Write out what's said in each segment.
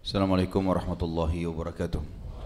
Assalamualaikum warahmatullahi wabarakatuh.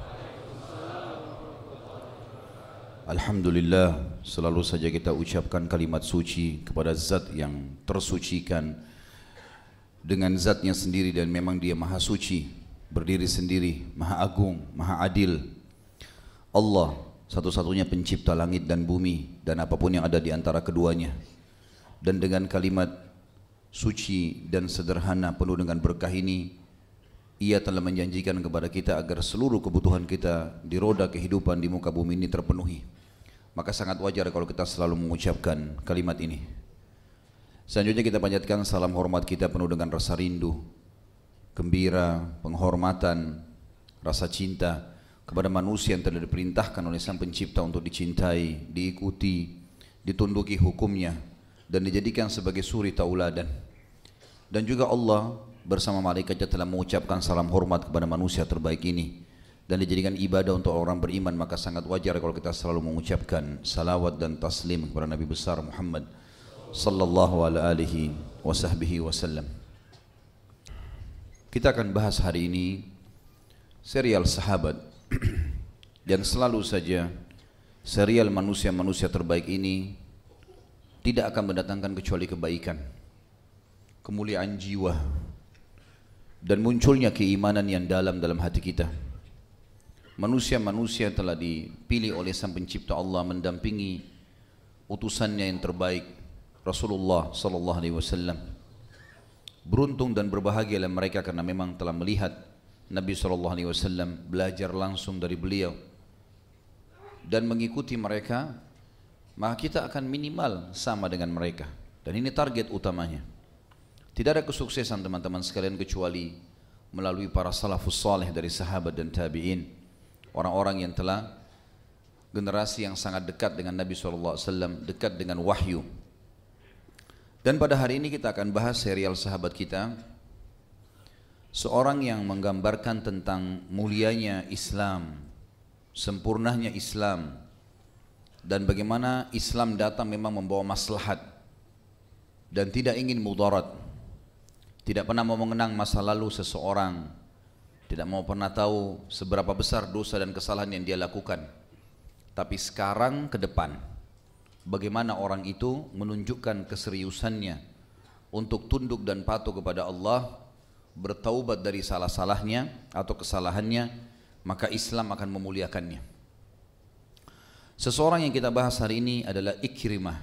Alhamdulillah, selalu saja kita ucapkan kalimat suci kepada zat yang tersucikan dengan zatnya sendiri, dan memang dia maha suci, berdiri sendiri, maha agung, maha adil. Allah satu-satunya pencipta langit dan bumi dan apapun yang ada di antara keduanya. Dan dengan kalimat suci dan sederhana penuh dengan berkah ini, Ia telah menjanjikan kepada kita agar seluruh kebutuhan kita di roda kehidupan di muka bumi ini terpenuhi. Maka sangat wajar kalau kita selalu mengucapkan kalimat ini. Selanjutnya kita panjatkan salam hormat kita penuh dengan rasa rindu, gembira, penghormatan, rasa cinta kepada manusia yang telah diperintahkan oleh Sang Pencipta untuk dicintai, diikuti, ditunduki hukumnya, dan dijadikan sebagai suri tauladan. Dan juga Allah bersama malaikatnya telah mengucapkan salam hormat kepada manusia terbaik ini dan dijadikan ibadah untuk orang beriman. Maka sangat wajar kalau kita selalu mengucapkan salawat dan taslim kepada Nabi besar Muhammad sallallahu alaihi wasallam. Kita akan bahas hari ini serial sahabat dan selalu saja serial manusia-manusia terbaik ini tidak akan mendatangkan kecuali kebaikan, kemuliaan jiwa, dan munculnya keimanan yang dalam hati kita. Manusia-manusia telah dipilih oleh Sang Pencipta Allah mendampingi utusannya yang terbaik, Rasulullah sallallahu alaihi wasallam. Beruntung dan berbahagialah mereka karena memang telah melihat Nabi sallallahu alaihi wasallam, belajar langsung dari beliau dan mengikuti mereka. Maka kita akan minimal sama dengan mereka, dan ini target utamanya. Tidak ada kesuksesan teman-teman sekalian kecuali melalui para salafus saleh dari sahabat dan tabi'in, orang-orang yang telah generasi yang sangat dekat dengan Nabi SAW, dekat dengan wahyu. Dan pada hari ini kita akan bahas serial sahabat kita, seorang yang menggambarkan tentang mulianya Islam, sempurnanya Islam, dan bagaimana Islam datang memang membawa maslahat dan tidak ingin mudarat. Tidak pernah mau mengenang masa lalu seseorang, tidak mau pernah tahu seberapa besar dosa dan kesalahan yang dia lakukan, tapi sekarang ke depan bagaimana orang itu menunjukkan keseriusannya untuk tunduk dan patuh kepada Allah, bertaubat dari salah-salahnya atau kesalahannya, maka Islam akan memuliakannya. Seseorang yang kita bahas hari ini adalah Ikrimah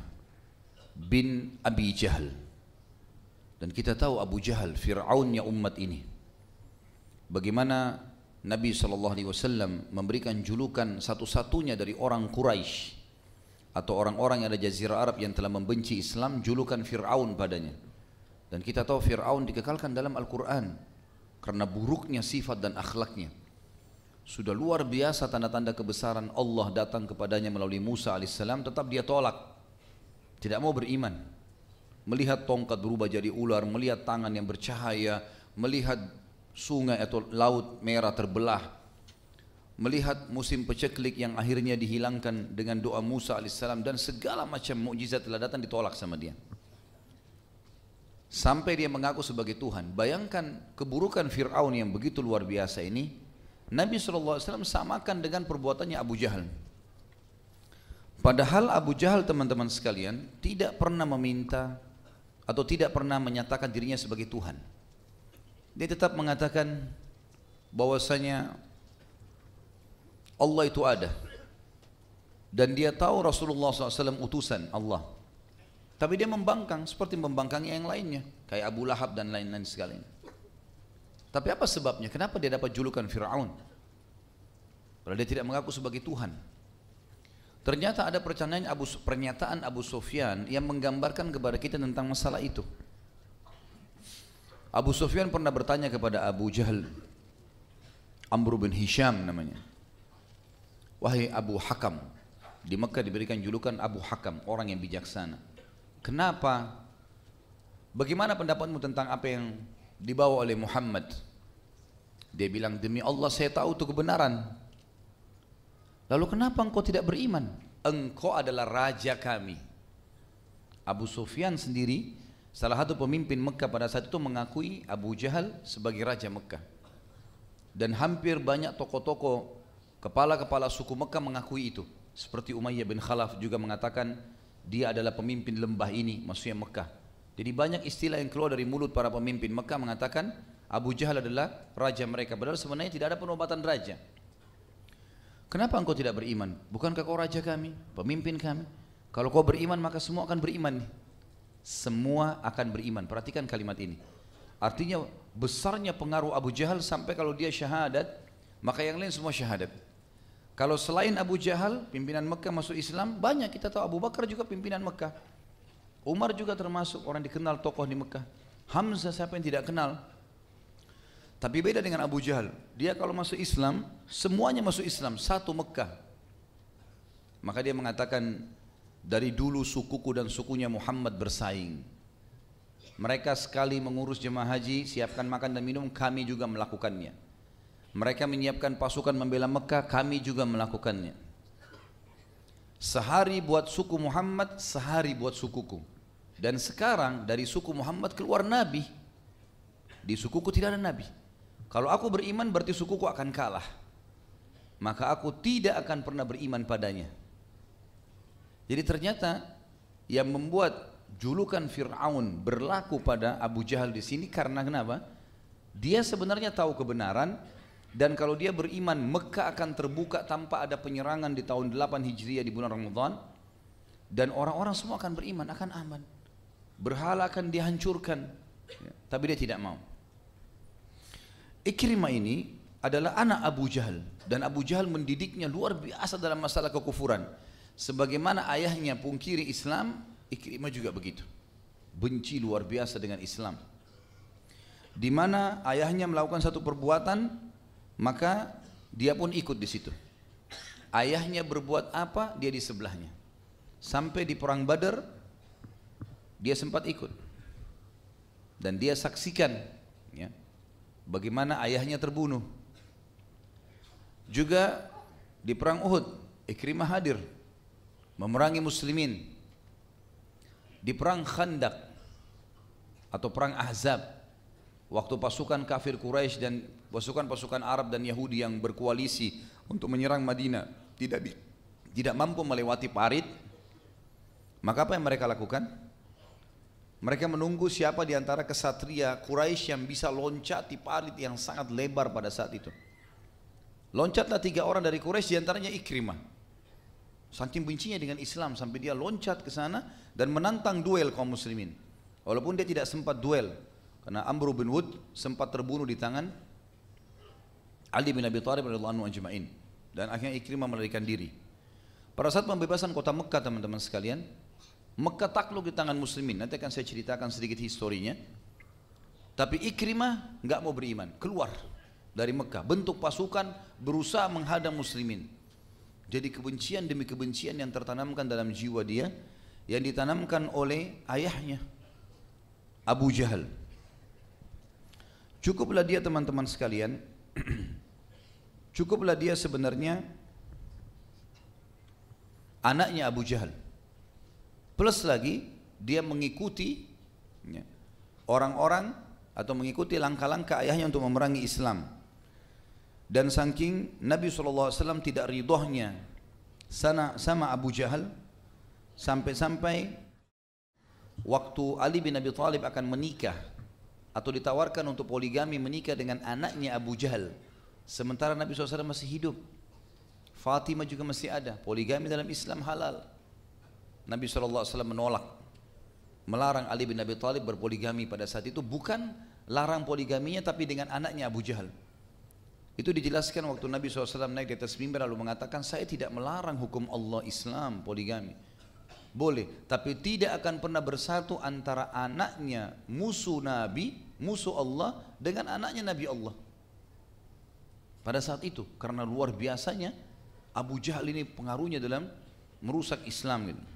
bin Abi Jahal. Dan kita tahu Abu Jahal, Fir'aunnya umat ini. Bagaimana Nabi SAW memberikan julukan satu-satunya dari orang Quraisy atau orang-orang yang ada Jazirah Arab yang telah membenci Islam, julukan Fir'aun padanya. Dan kita tahu Fir'aun dikekalkan dalam Al-Quran karena buruknya sifat dan akhlaknya. Sudah luar biasa tanda-tanda kebesaran Allah datang kepadanya melalui Musa alaihissalam, tetap dia tolak, tidak mau beriman. Melihat tongkat berubah jadi ular, melihat tangan yang bercahaya, melihat sungai atau laut merah terbelah, melihat musim peceklik yang akhirnya dihilangkan dengan doa Musa alaihissalam, dan segala macam mukjizat telah datang ditolak sama dia. Sampai dia mengaku sebagai Tuhan. Bayangkan keburukan Fir'aun yang begitu luar biasa ini, Nabi SAW samakan dengan perbuatannya Abu Jahal. Padahal Abu Jahal teman-teman sekalian tidak pernah meminta atau tidak pernah menyatakan dirinya sebagai Tuhan. Dia tetap mengatakan bahwasanya Allah itu ada, dan dia tahu Rasulullah SAW utusan Allah. Tapi dia membangkang seperti membangkangnya yang lainnya, kayak Abu Lahab dan lain-lain sekalian. Tapi apa sebabnya? Kenapa dia dapat julukan Fir'aun? Padahal dia tidak mengaku sebagai Tuhan. Ternyata ada pernyataan Abu Sufyan yang menggambarkan kepada kita tentang masalah itu. Abu Sufyan pernah bertanya kepada Abu Jahal, Amr bin Hisham namanya, wahai Abu Hakam, di Mekah diberikan julukan Abu Hakam, orang yang bijaksana. Kenapa? Bagaimana pendapatmu tentang apa yang dibawa oleh Muhammad? Dia bilang, demi Allah saya tahu itu kebenaran. Lalu kenapa engkau tidak beriman? Engkau adalah raja kami. Abu Sufyan sendiri Salah satu pemimpin Mekah pada saat itu mengakui Abu Jahal sebagai raja Mekah. Dan hampir banyak tokoh-tokoh kepala-kepala suku Mekah mengakui itu. Seperti Umayyah bin Khalaf juga mengatakan dia adalah pemimpin lembah ini, maksudnya Mekah. Jadi banyak istilah yang keluar dari mulut para pemimpin Mekah mengatakan Abu Jahal adalah raja mereka. Padahal sebenarnya tidak ada penobatan raja. Kenapa engkau tidak beriman? Bukankah kau raja kami, pemimpin kami? Kalau kau beriman maka semua akan beriman. Semua akan beriman. Perhatikan kalimat ini. Artinya besarnya pengaruh Abu Jahal sampai kalau dia syahadat, maka yang lain semua syahadat. Kalau selain Abu Jahal, pimpinan Mekah masuk Islam, banyak kita tahu. Abu Bakar juga pimpinan Mekah. Umar juga termasuk orang dikenal tokoh di Mekah. Hamzah siapa yang tidak kenal? Tapi beda dengan Abu Jahal. Dia kalau masuk Islam, semuanya masuk Islam, satu Mekah. Maka dia mengatakan, dari dulu sukuku dan sukunya Muhammad bersaing. Mereka sekali mengurus jemaah haji, siapkan makan dan minum, kami juga melakukannya. Mereka menyiapkan pasukan membela Mekah, kami juga melakukannya. Sehari buat suku Muhammad, sehari buat sukuku. Dan sekarang dari suku Muhammad keluar Nabi. Di sukuku tidak ada Nabi. Kalau aku beriman berarti sukuku akan kalah. Maka aku tidak akan pernah beriman padanya. Jadi ternyata yang membuat julukan Fir'aun berlaku pada Abu Jahal di sini karena kenapa? Dia sebenarnya tahu kebenaran dan kalau dia beriman Mekah akan terbuka tanpa ada penyerangan di tahun 8 Hijriah di bulan Ramadan dan orang-orang semua akan beriman, akan aman. Berhala akan dihancurkan. Tapi dia tidak mau. Ikrimah ini adalah anak Abu Jahal dan Abu Jahal mendidiknya luar biasa dalam masalah kekufuran. Sebagaimana ayahnya pungkiri Islam, Ikrimah juga begitu. Benci luar biasa dengan Islam. Di mana ayahnya melakukan satu perbuatan, maka dia pun ikut di situ. Ayahnya berbuat apa, dia di sebelahnya. Sampai di perang Badar, dia sempat ikut. Dan dia saksikan ya, bagaimana ayahnya terbunuh. Juga di perang Uhud, Ikrimah hadir memerangi muslimin. Di perang Khandaq atau perang Ahzab, waktu pasukan kafir Quraisy dan pasukan-pasukan Arab dan Yahudi yang berkoalisi untuk menyerang Madinah tidak mampu melewati parit, maka apa yang mereka lakukan? Mereka menunggu siapa di antara kesatria Quraisy yang bisa loncat di parit yang sangat lebar pada saat itu. Loncatlah 3 orang dari Quraisy, di antaranya Ikrimah. Saking bencinya dengan Islam sampai dia loncat ke sana dan menantang duel kaum muslimin. Walaupun dia tidak sempat duel karena Amr bin Wud sempat terbunuh di tangan Ali bin Abi Thalib radhiyallahu anhu ajma'in dan akhirnya Ikrimah melarikan diri. Pada saat pembebasan kota Mekah teman-teman sekalian, Mekah takluk di tangan muslimin. Nanti akan saya ceritakan sedikit historinya. Tapi Ikrimah enggak mau beriman, keluar dari Mekah, bentuk pasukan berusaha menghadang muslimin. Jadi kebencian demi kebencian yang tertanamkan dalam jiwa dia, yang ditanamkan oleh ayahnya Abu Jahal. Cukuplah dia teman-teman sekalian, cukuplah dia sebenarnya anaknya Abu Jahal. Plus lagi dia mengikuti orang-orang atau mengikuti langkah-langkah ayahnya untuk memerangi Islam. Dan saking Nabi SAW tidak ridhonya sama Abu Jahal, sampai-sampai waktu Ali bin Abi Thalib akan menikah atau ditawarkan untuk poligami menikah dengan anaknya Abu Jahal, sementara Nabi SAW masih hidup, Fatimah juga masih ada. Poligami dalam Islam halal. Nabi SAW menolak, melarang Ali bin Abi Thalib berpoligami pada saat itu. Bukan larang poligaminya tapi dengan anaknya Abu Jahal. Itu dijelaskan waktu Nabi SAW naik di atas mimbar lalu mengatakan, saya tidak melarang hukum Allah Islam poligami. Boleh, tapi tidak akan pernah bersatu antara anaknya musuh Nabi, musuh Allah dengan anaknya Nabi Allah. Pada saat itu, karena luar biasanya Abu Jahal ini pengaruhnya dalam merusak Islam gitu.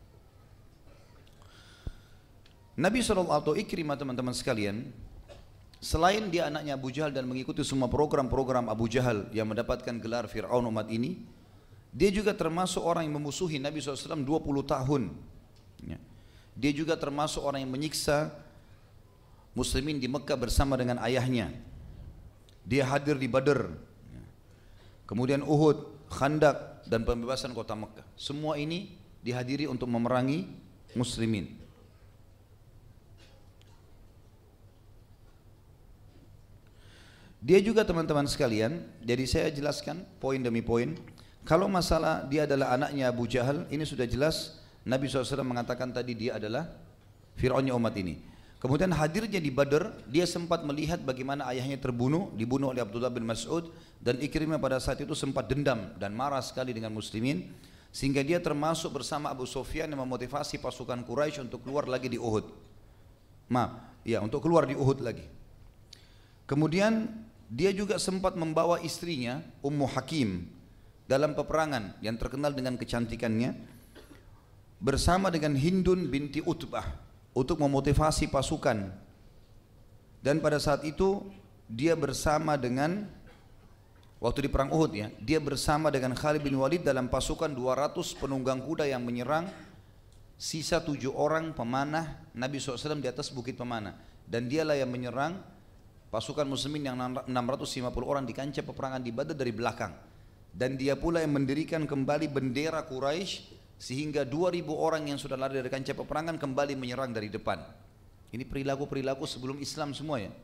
Nabi SAW atau Ikrimah teman-teman sekalian, selain dia anaknya Abu Jahal dan mengikuti semua program-program Abu Jahal yang mendapatkan gelar Fir'aun umat ini, dia juga termasuk orang yang memusuhi Nabi SAW 20 tahun. Dia juga termasuk orang yang menyiksa muslimin di Mekah bersama dengan ayahnya. Dia hadir di Badr, kemudian Uhud, Khandak, dan pembebasan kota Mekah. Semua ini dihadiri untuk memerangi muslimin. Dia juga teman-teman sekalian, jadi saya jelaskan poin demi poin. Kalau masalah dia adalah anaknya Abu Jahal, ini sudah jelas Nabi SAW mengatakan tadi dia adalah Fir'aunnya umat ini. Kemudian hadirnya di Badr, dia sempat melihat bagaimana ayahnya dibunuh oleh Abdullah bin Mas'ud, dan Ikrimah pada saat itu sempat dendam dan marah sekali dengan muslimin, sehingga dia termasuk bersama Abu Sufyan yang memotivasi pasukan Quraisy untuk keluar lagi di Uhud. Untuk keluar di Uhud lagi. Kemudian dia juga sempat membawa istrinya Ummu Hakim dalam peperangan yang terkenal dengan kecantikannya, bersama dengan Hindun binti Utbah untuk memotivasi pasukan. Dan pada saat itu dia bersama dengan, waktu di perang Uhud ya, dia bersama dengan Khalid bin Walid dalam pasukan 200 penunggang kuda yang menyerang sisa 7 orang pemanah Nabi SAW di atas bukit pemanah, dan dialah yang menyerang pasukan muslimin yang 650 orang di kancah peperangan di Badr dari belakang. Dan dia pula yang mendirikan kembali bendera Quraisy, sehingga 2000 orang yang sudah lari dari kancah peperangan kembali menyerang dari depan. Ini perilaku-perilaku sebelum Islam semua ya.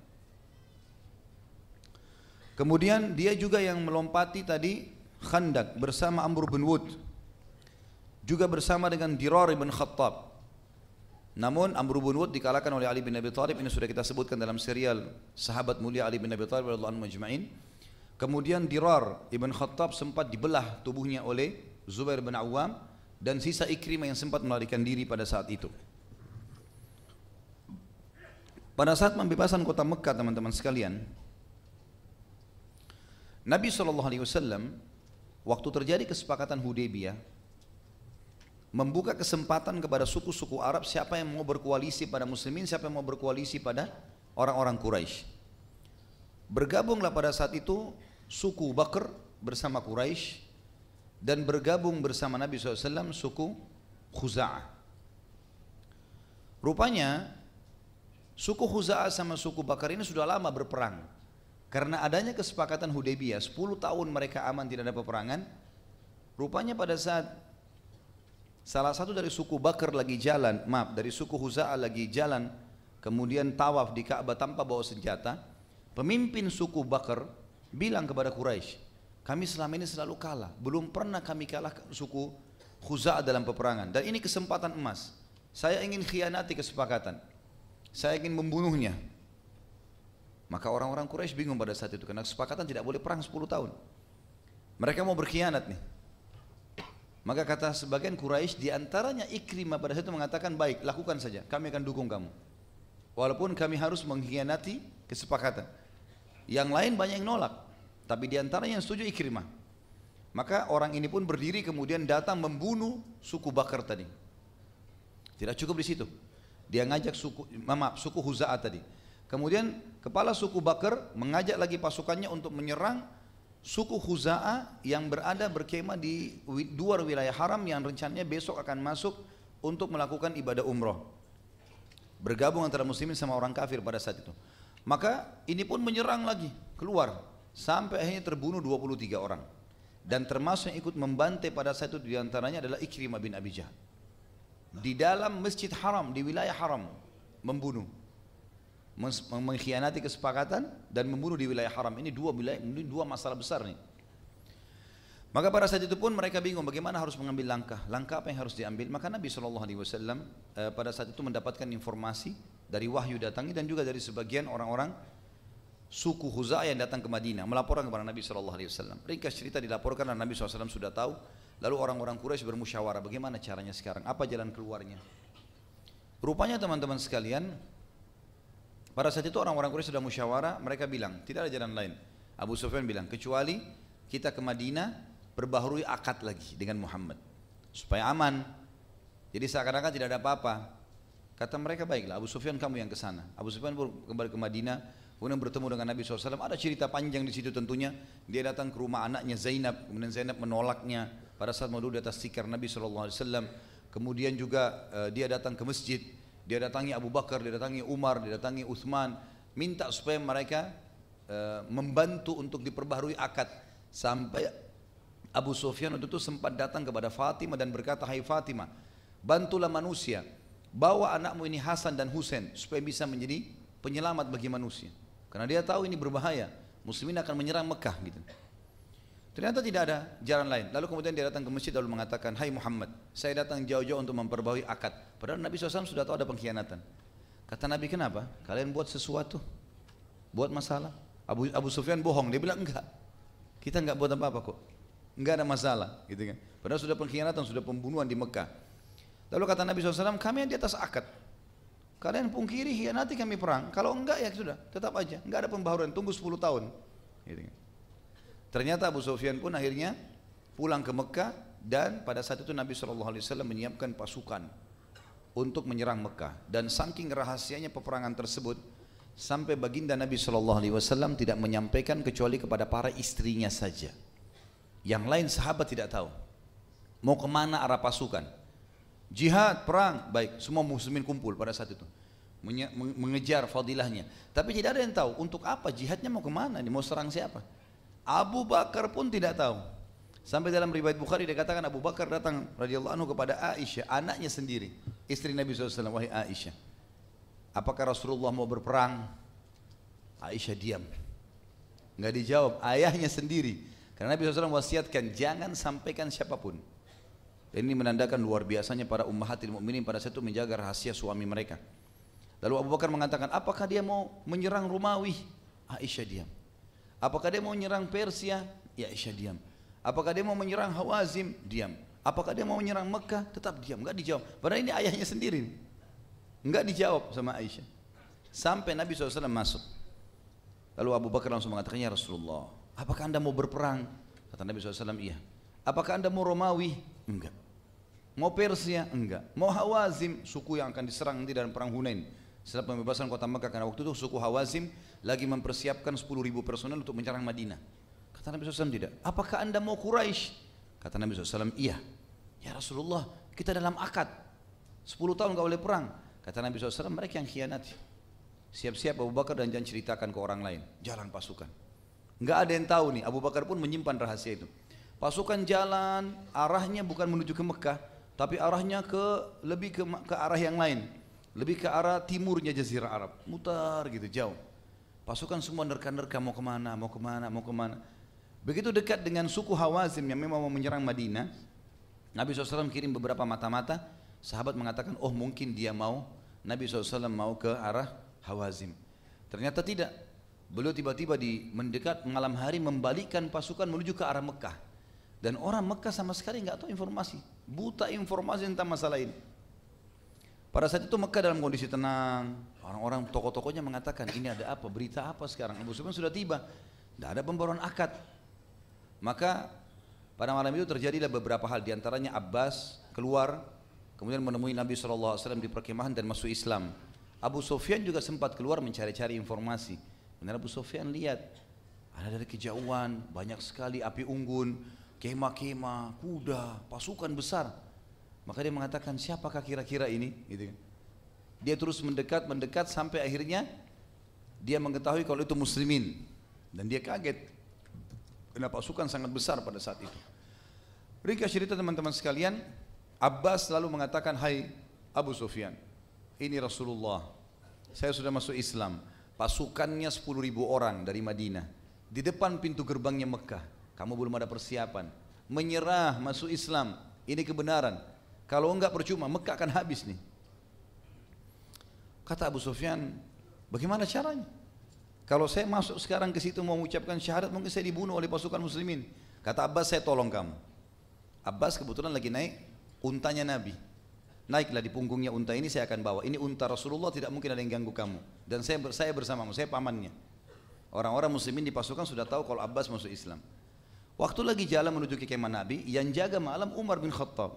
Kemudian dia juga yang melompati tadi Khandak bersama Amr bin Wud, juga bersama dengan Dirar bin Khattab. Namun Amr bin Wud dikalahkan oleh Ali bin Abi Thalib. Ini sudah kita sebutkan dalam serial sahabat mulia Ali bin Abi Thalib radhiyallahu anhu majma'in. Kemudian Dirar ibn Khattab sempat dibelah tubuhnya oleh Zubair bin Awam, dan sisa Ikrimah yang sempat melarikan diri pada saat itu. Pada saat pembebasan kota Mekah teman-teman sekalian, Nabi SAW waktu terjadi kesepakatan Hudaybiyah membuka kesempatan kepada suku-suku Arab, siapa yang mau berkoalisi pada muslimin, siapa yang mau berkoalisi pada orang-orang Quraisy. Bergabunglah pada saat itu suku Bakr bersama Quraisy, dan bergabung bersama Nabi SAW suku Khuza'ah. Rupanya suku Khuza'ah sama suku Bakr ini sudah lama berperang. Karena adanya kesepakatan Hudaybiyah, 10 tahun mereka aman tidak ada peperangan. Rupanya pada saat salah satu dari suku Bakr lagi jalan, dari suku Khuza'ah lagi jalan, kemudian tawaf di Ka'bah tanpa bawa senjata, pemimpin suku Bakr bilang kepada Quraisy, kami selama ini selalu kalah, belum pernah kami kalah suku Khuza'ah dalam peperangan, dan ini kesempatan emas. Saya ingin khianati kesepakatan, saya ingin membunuhnya. Maka orang-orang Quraisy bingung pada saat itu, karena kesepakatan tidak boleh perang 10 tahun. Mereka mau berkhianat nih. Maka kata sebagian Quraisy, diantaranya Ikrimah pada saat itu mengatakan, baik, lakukan saja, kami akan dukung kamu, walaupun kami harus mengkhianati kesepakatan. Yang lain banyak yang nolak, tapi diantaranya yang setuju Ikrimah. Maka orang ini pun berdiri kemudian datang membunuh suku Bakr tadi. Tidak cukup di situ, dia ngajak suku Khuza'ah tadi. Kemudian kepala suku Bakr mengajak lagi pasukannya untuk menyerang suku Khuza'ah yang berada berkemah di luar wilayah haram, yang rencananya besok akan masuk untuk melakukan ibadah umroh. Bergabung antara muslimin sama orang kafir pada saat itu. Maka ini pun menyerang lagi, keluar, sampai akhirnya terbunuh 23 orang. Dan termasuk yang ikut membantai pada saat itu diantaranya adalah Ikrimah bin Abi Jahal. Di dalam masjid haram, di wilayah haram, membunuh, mengkhianati kesepakatan dan membunuh di wilayah haram. Ini dua masalah besar nih. Maka pada saat itu pun mereka bingung bagaimana harus mengambil langkah apa yang harus diambil. Maka Nabi SAW pada saat itu mendapatkan informasi dari wahyu datangi, dan juga dari sebagian orang-orang suku Khuza'ah yang datang ke Madinah melaporkan kepada Nabi SAW. Ringkas cerita dilaporkan dan Nabi SAW sudah tahu. Lalu orang-orang Quraisy bermusyawarah bagaimana caranya sekarang, apa jalan keluarnya. Rupanya teman-teman sekalian, pada saat itu orang-orang Quraisy sudah musyawarah, mereka bilang tidak ada jalan lain. Abu Sufyan bilang kecuali kita ke Madinah perbaharui akad lagi dengan Muhammad supaya aman. Jadi seakan-akan tidak ada apa-apa. Kata mereka, baiklah Abu Sufyan kamu yang ke sana. Abu Sufyan kembali ke Madinah, kemudian bertemu dengan Nabi SAW. Ada cerita panjang di situ tentunya. Dia datang ke rumah anaknya Zainab, kemudian Zainab menolaknya pada saat mau duduk di atas tikar Nabi SAW. Kemudian juga dia datang ke masjid. Dia datangi Abu Bakar, dia datangi Umar, dia datangi Uthman, minta supaya mereka membantu untuk diperbaharui akad. Sampai Abu Sufyan waktu itu sempat datang kepada Fatimah dan berkata, hai Fatimah, bantulah manusia, bawa anakmu ini Hasan dan Husain supaya bisa menjadi penyelamat bagi manusia. Karena dia tahu ini berbahaya, muslimin akan menyerang Mekah gitu. Ternyata tidak ada jalan lain. Lalu kemudian dia datang ke masjid lalu mengatakan, hai Muhammad, saya datang jauh-jauh untuk memperbaharui akad. Padahal Nabi SAW sudah tahu ada pengkhianatan. Kata Nabi, kenapa? Kalian buat sesuatu, buat masalah. Abu Sufyan bohong, dia bilang enggak, kita enggak buat apa-apa kok, enggak ada masalah gitu kan. Padahal sudah pengkhianatan, sudah pembunuhan di Mekah. Lalu kata Nabi SAW, kami di atas akad, kalian pungkiri, hianati, kami perang. Kalau enggak ya sudah, tetap aja, enggak ada pembaharuan, tunggu 10 tahun gitu kan. Ternyata Abu Sufyan pun akhirnya pulang ke Mekah, dan pada saat itu Nabi SAW menyiapkan pasukan untuk menyerang Mekah. Dan saking rahasianya peperangan tersebut, sampai baginda Nabi SAW tidak menyampaikan kecuali kepada para istrinya saja. Yang lain sahabat tidak tahu mau kemana arah pasukan. Jihad, perang, baik, semua muslimin kumpul pada saat itu mengejar fadilahnya. Tapi tidak ada yang tahu untuk apa jihadnya, mau kemana, mau serang siapa. Abu Bakar pun tidak tahu. Sampai dalam riwayat Bukhari dikatakan Abu Bakar datang radhiyallahu anhu kepada Aisyah, anaknya sendiri, istri Nabi SAW, wahai Aisyah, apakah Rasulullah mau berperang? Aisyah diam, nggak dijawab, ayahnya sendiri. Karena Nabi SAW wasiatkan jangan sampaikan siapapun. Dan ini menandakan luar biasanya para ummahatil mukminin pada saat itu menjaga rahasia suami mereka. Lalu Abu Bakar mengatakan, apakah dia mau menyerang Romawi? Aisyah diam. Apakah dia mau menyerang Persia? Ya, Aisyah diam. Apakah dia mau menyerang Hawazim? Diam. Apakah dia mau menyerang Mekah? Tetap diam, enggak dijawab. Padahal ini ayahnya sendiri, enggak dijawab sama Aisyah. Sampai Nabi SAW masuk. Lalu Abu Bakar langsung mengatakan, ya Rasulullah, apakah anda mau berperang? Kata Nabi SAW, iya. Apakah anda mau Romawi? Enggak. Mau Persia? Enggak. Mau Hawazim, suku yang akan diserang nanti dalam perang Hunain setelah pembebasan kota Mekah. Karena waktu itu suku Hawazim lagi mempersiapkan 10.000 personel untuk menyerang Madinah. Kata Nabi SAW, tidak. Apakah anda mau Quraisy? Kata Nabi SAW, iya. Ya Rasulullah, kita dalam akad 10 tahun gak boleh perang. Kata Nabi SAW, mereka yang khianati. Siap-siap Abu Bakar dan jangan ceritakan ke orang lain. Jalan pasukan, nggak ada yang tahu nih. Abu Bakar pun menyimpan rahasia itu. Pasukan jalan, arahnya bukan menuju ke Mekah, tapi arahnya lebih ke arah yang lain, lebih ke arah timurnya Jazirah Arab, mutar gitu jauh. Pasukan semua nerka-nerka mau kemana, mau kemana, mau kemana. Begitu dekat dengan suku Hawazim yang memang mau menyerang Madinah, Nabi SAW kirim beberapa mata-mata. Sahabat mengatakan, oh mungkin dia mau, Nabi SAW mau ke arah Hawazim. Ternyata tidak. Beliau tiba-tiba mendekat malam hari membalikkan pasukan menuju ke arah Mekah. Dan orang Mekah sama sekali nggak tahu informasi, buta informasi tentang masalah ini. Pada saat itu Mekah dalam kondisi tenang. Orang-orang tokoh-tokohnya mengatakan, ini ada apa, berita apa sekarang? Abu Sufyan sudah tiba, tidak ada pembaruan akad. Maka pada malam itu terjadilah beberapa hal. Di antaranya Abbas keluar, kemudian menemui Nabi SAW di perkemahan dan masuk Islam. Abu Sufyan juga sempat keluar mencari-cari informasi. Benar, Abu Sufyan lihat ada dari kejauhan banyak sekali api unggun, kemah-kemah, kuda, pasukan besar. Maka dia mengatakan, siapakah kira-kira ini? Gitu. Dia terus mendekat sampai akhirnya dia mengetahui kalau itu muslimin. Dan dia kaget karena pasukan sangat besar pada saat itu. Ringkas cerita teman-teman sekalian, Abbas lalu mengatakan, hai Abu Sufyan, ini Rasulullah, saya sudah masuk Islam, pasukannya 10.000 orang dari Madinah, di depan pintu gerbangnya Mekah, kamu belum ada persiapan, menyerah masuk Islam, ini kebenaran, kalau enggak percuma, Mekah akan habis nih. Kata Abu Sufyan, bagaimana caranya? Kalau saya masuk sekarang ke situ mau mengucapkan syahadat, mungkin saya dibunuh oleh pasukan muslimin. Kata Abbas, saya tolong kamu. Abbas kebetulan lagi naik untanya Nabi. Naiklah di punggungnya unta ini, saya akan bawa. Ini unta Rasulullah, tidak mungkin ada yang ganggu kamu. Dan saya bersamamu, saya pamannya. Orang-orang muslimin di pasukan sudah tahu kalau Abbas masuk Islam. Waktu lagi jalan menuju ke kemah Nabi, yang jaga malam Umar bin Khattab.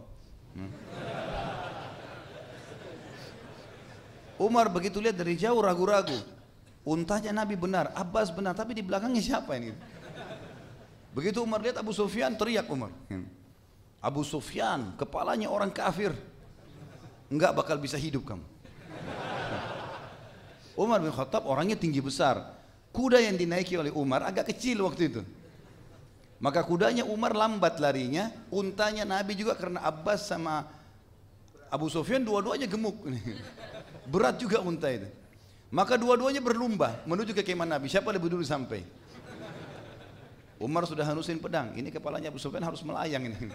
Umar begitu lihat dari jauh ragu-ragu. Untanya Nabi benar, Abbas benar, tapi di belakangnya siapa ini? Begitu Umar lihat Abu Sufyan, teriak Umar. Abu Sufyan, kepalanya orang kafir, enggak bakal bisa hidup kamu. Umar bin Khattab orangnya tinggi besar, Kuda yang dinaiki oleh Umar agak kecil waktu itu. Maka kudanya Umar lambat larinya, untanya Nabi juga karena Abbas sama Abu Sufyan dua-duanya gemuk. Berat juga unta itu. Maka dua-duanya berlomba menuju ke kemah Nabi, siapa lebih dulu sampai. Umar sudah hanusin pedang, ini kepalanya Abu Sufyan harus melayang ini.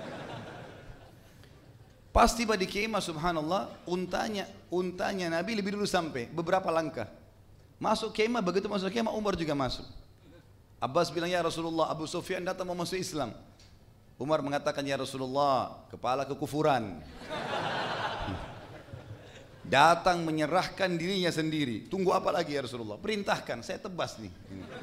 Pas tiba di kemah, subhanallah, untanya Nabi lebih dulu sampai beberapa langkah. Masuk kemah, begitu masuk kemah Umar juga masuk. Abbas bilang, ya Rasulullah, Abu Sufyan datang mau masuk Islam. Umar mengatakan, ya Rasulullah, kepala kekufuran. Datang menyerahkan dirinya sendiri. Tunggu apa lagi ya Rasulullah? Perintahkan, saya tebas nih.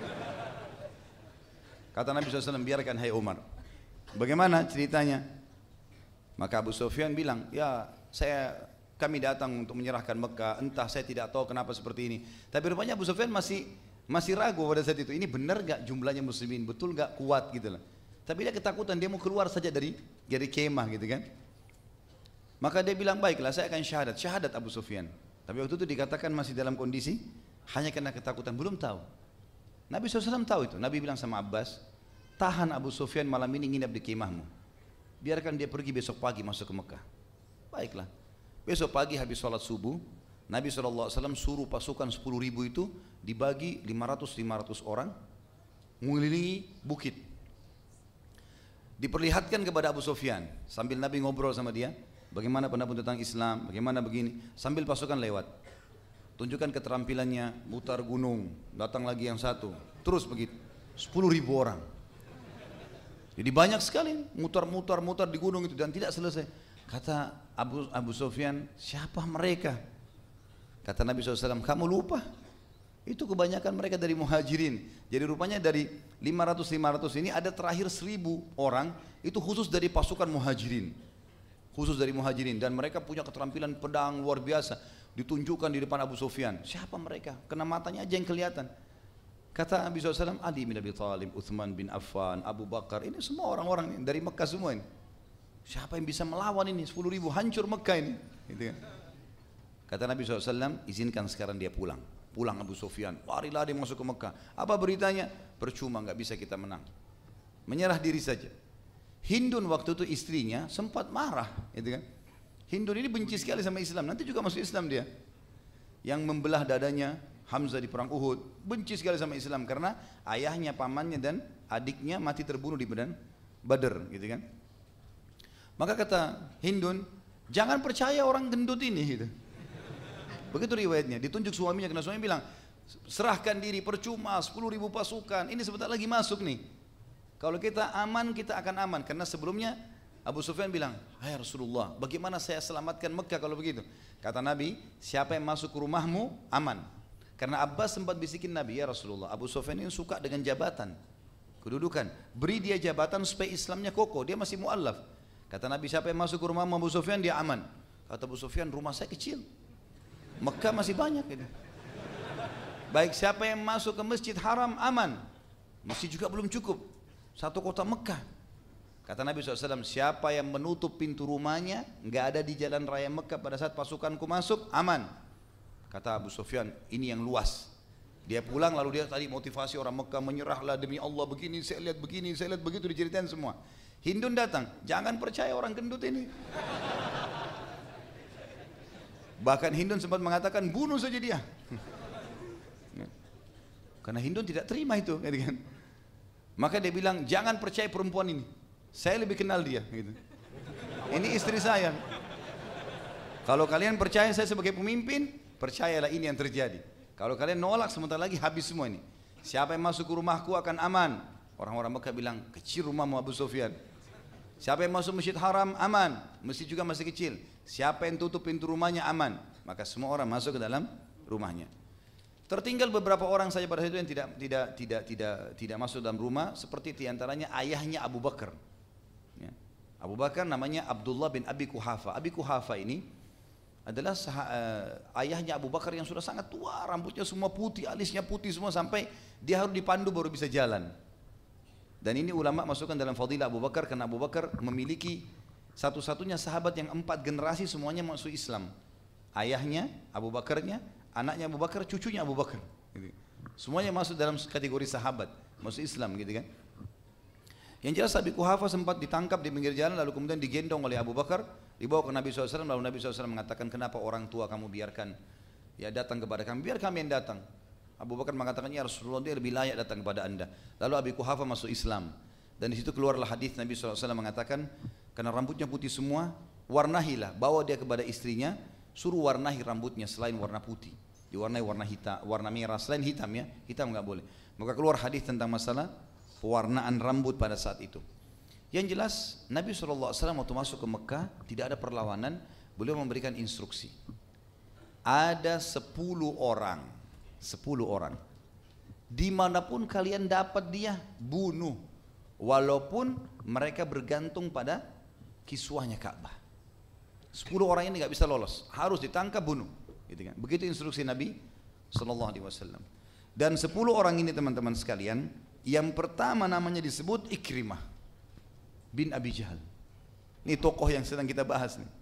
Kata Nabi SAW, biarkan hai Umar. Bagaimana ceritanya? Maka Abu Sufyan bilang, ya kami datang untuk menyerahkan Mekah, entah saya tidak tahu kenapa seperti ini. Tapi rupanya Abu Sufyan masih ragu pada saat itu. Ini benar gak jumlahnya muslimin, betul gak kuat gitu lah. Tapi dia ketakutan, dia mau keluar saja dari kemah gitu kan. Maka dia bilang, baiklah saya akan syahadat Abu Sufyan. Tapi waktu itu dikatakan masih dalam kondisi hanya karena ketakutan, belum tahu. Nabi SAW tahu itu. Nabi bilang sama Abbas, tahan Abu Sufyan malam ini nginap di kemahmu. Biarkan dia pergi besok pagi masuk ke Mekah. Baiklah. Besok pagi habis sholat subuh, Nabi SAW suruh pasukan 10.000 itu dibagi 500 orang mengelilingi bukit. Diperlihatkan kepada Abu Sufyan sambil Nabi ngobrol sama dia, bagaimana pendapat tentang Islam, bagaimana begini, sambil pasukan lewat. Tunjukkan keterampilannya, mutar gunung, datang lagi yang satu, terus begitu. 10.000 orang. Jadi banyak sekali mutar di gunung itu dan tidak selesai. Kata Abu Sufyan, siapa mereka? Kata Nabi SAW, kamu lupa? Itu kebanyakan mereka dari muhajirin. Jadi rupanya dari 500 ini ada terakhir 1.000 orang, itu khusus dari pasukan muhajirin. Khusus dari muhajirin. Dan mereka punya keterampilan pedang luar biasa. Ditunjukkan di depan Abu Sufyan. Siapa mereka? Kena matanya aja yang kelihatan. Kata Nabi SAW, Ali bin Abi Thalib, Uthman bin Affan, Abu Bakar. Ini semua orang-orang dari Mekah semua ini. Siapa yang bisa melawan ini? 10.000 hancur Mekah ini. Gitu kan? Kata Nabi SAW, izinkan sekarang dia pulang. Pulang Abu Sufyan, lari-lari masuk ke Mekah. Apa beritanya? Percuma, nggak bisa kita menang. Menyerah diri saja. Hindun waktu itu istrinya sempat marah, gitu kan? Hindun ini benci sekali sama Islam. Nanti juga masuk Islam dia. Yang membelah dadanya Hamzah di perang Uhud, benci sekali sama Islam karena ayahnya, pamannya dan adiknya mati terbunuh di medan Badar, gitu kan? Maka kata Hindun, jangan percaya orang gendut ini, gitu. Begitu riwayatnya, ditunjuk suaminya, karena suaminya bilang, serahkan diri, percuma, 10.000 pasukan, ini sebentar lagi masuk nih. Kalau kita aman, kita akan aman. Karena sebelumnya Abu Sufyan bilang, hai Rasulullah, bagaimana saya selamatkan Mekah kalau begitu? Kata Nabi, siapa yang masuk ke rumahmu, aman. Karena Abbas sempat bisikin Nabi, ya Rasulullah, Abu Sufyan ini suka dengan jabatan, kedudukan. Beri dia jabatan supaya Islamnya kokoh, dia masih mu'allaf. Kata Nabi, siapa yang masuk ke rumah Abu Sufyan, dia aman. Kata Abu Sufyan, rumah saya kecil, Mekah masih banyak gitu. Baik, siapa yang masuk ke Masjid Haram, aman. Masih juga belum cukup, satu kota Mekah. Kata Nabi SAW, siapa yang menutup pintu rumahnya, nggak ada di jalan raya Mekah pada saat pasukanku masuk, aman. Kata Abu Sufyan, ini yang luas. Dia pulang lalu dia tadi motivasi orang Mekah, menyerahlah demi Allah, begini, saya lihat begitu diceritain semua. Hindun datang, jangan percaya orang gendut ini. Bahkan Hindun sempat mengatakan, bunuh saja dia. Karena Hindun tidak terima itu, kan? Maka dia bilang, jangan percaya perempuan ini, saya lebih kenal dia, gitu. Ini istri saya. Kalau kalian percaya saya sebagai pemimpin, percayalah ini yang terjadi. Kalau kalian nolak, sebentar lagi habis semua ini. Siapa yang masuk ke rumahku akan aman. Orang-orang Mekah bilang, kecil rumahmu Abu Sufyan. Siapa yang masuk Masjid Haram, aman. Masjid juga masih kecil. Siapa yang tutup pintu rumahnya, aman. Maka semua orang masuk ke dalam rumahnya. Tertinggal beberapa orang saja pada saat itu yang tidak masuk dalam rumah, seperti diantaranya ayahnya Abu Bakar. Ya. Abu Bakar namanya Abdullah bin Abi Quhafa. Abi Quhafa ini adalah ayahnya Abu Bakar yang sudah sangat tua, rambutnya semua putih, alisnya putih semua, sampai dia harus dipandu baru bisa jalan. Dan ini ulama masukkan dalam fadilah Abu Bakar karena Abu Bakar memiliki satu-satunya sahabat yang 4 generasi semuanya masuk Islam. Ayahnya, Abu Bakarnya, anaknya Abu Bakar, cucunya Abu Bakar. Semuanya masuk dalam kategori sahabat, masuk Islam gitu kan. Yang jelas Abi Quhafa sempat ditangkap di pinggir jalan, lalu kemudian digendong oleh Abu Bakar, dibawa ke Nabi SAW, lalu Nabi SAW mengatakan, kenapa orang tua kamu biarkan ya datang kepada kami, biar kami yang datang. Abu Bakar mengatakan, ya Rasulullah, dia lebih layak datang kepada anda. Lalu Abi Quhafa masuk Islam, dan di situ keluarlah hadis Nabi SAW mengatakan, karena rambutnya putih semua, warnahilah, bawa dia kepada istrinya, suruh warnahi rambutnya selain warna putih, diwarnai warna hitam, warna merah selain hitam ya, hitam nggak boleh. Maka keluar hadis tentang masalah pewarnaan rambut pada saat itu. Yang jelas Nabi SAW waktu masuk ke Mekah tidak ada perlawanan, beliau memberikan instruksi. Ada 10 orang, 10 orang. Dimanapun kalian dapat dia, bunuh. Walaupun mereka bergantung pada kiswahnya Ka'bah. 10 orang ini nggak bisa lolos, harus ditangkap, bunuh. Gitu kan? Begitu instruksi Nabi SAW. Dan 10 orang ini teman-teman sekalian, yang pertama namanya disebut Ikrimah bin Abi Jahal. Ini tokoh yang sedang kita bahas nih.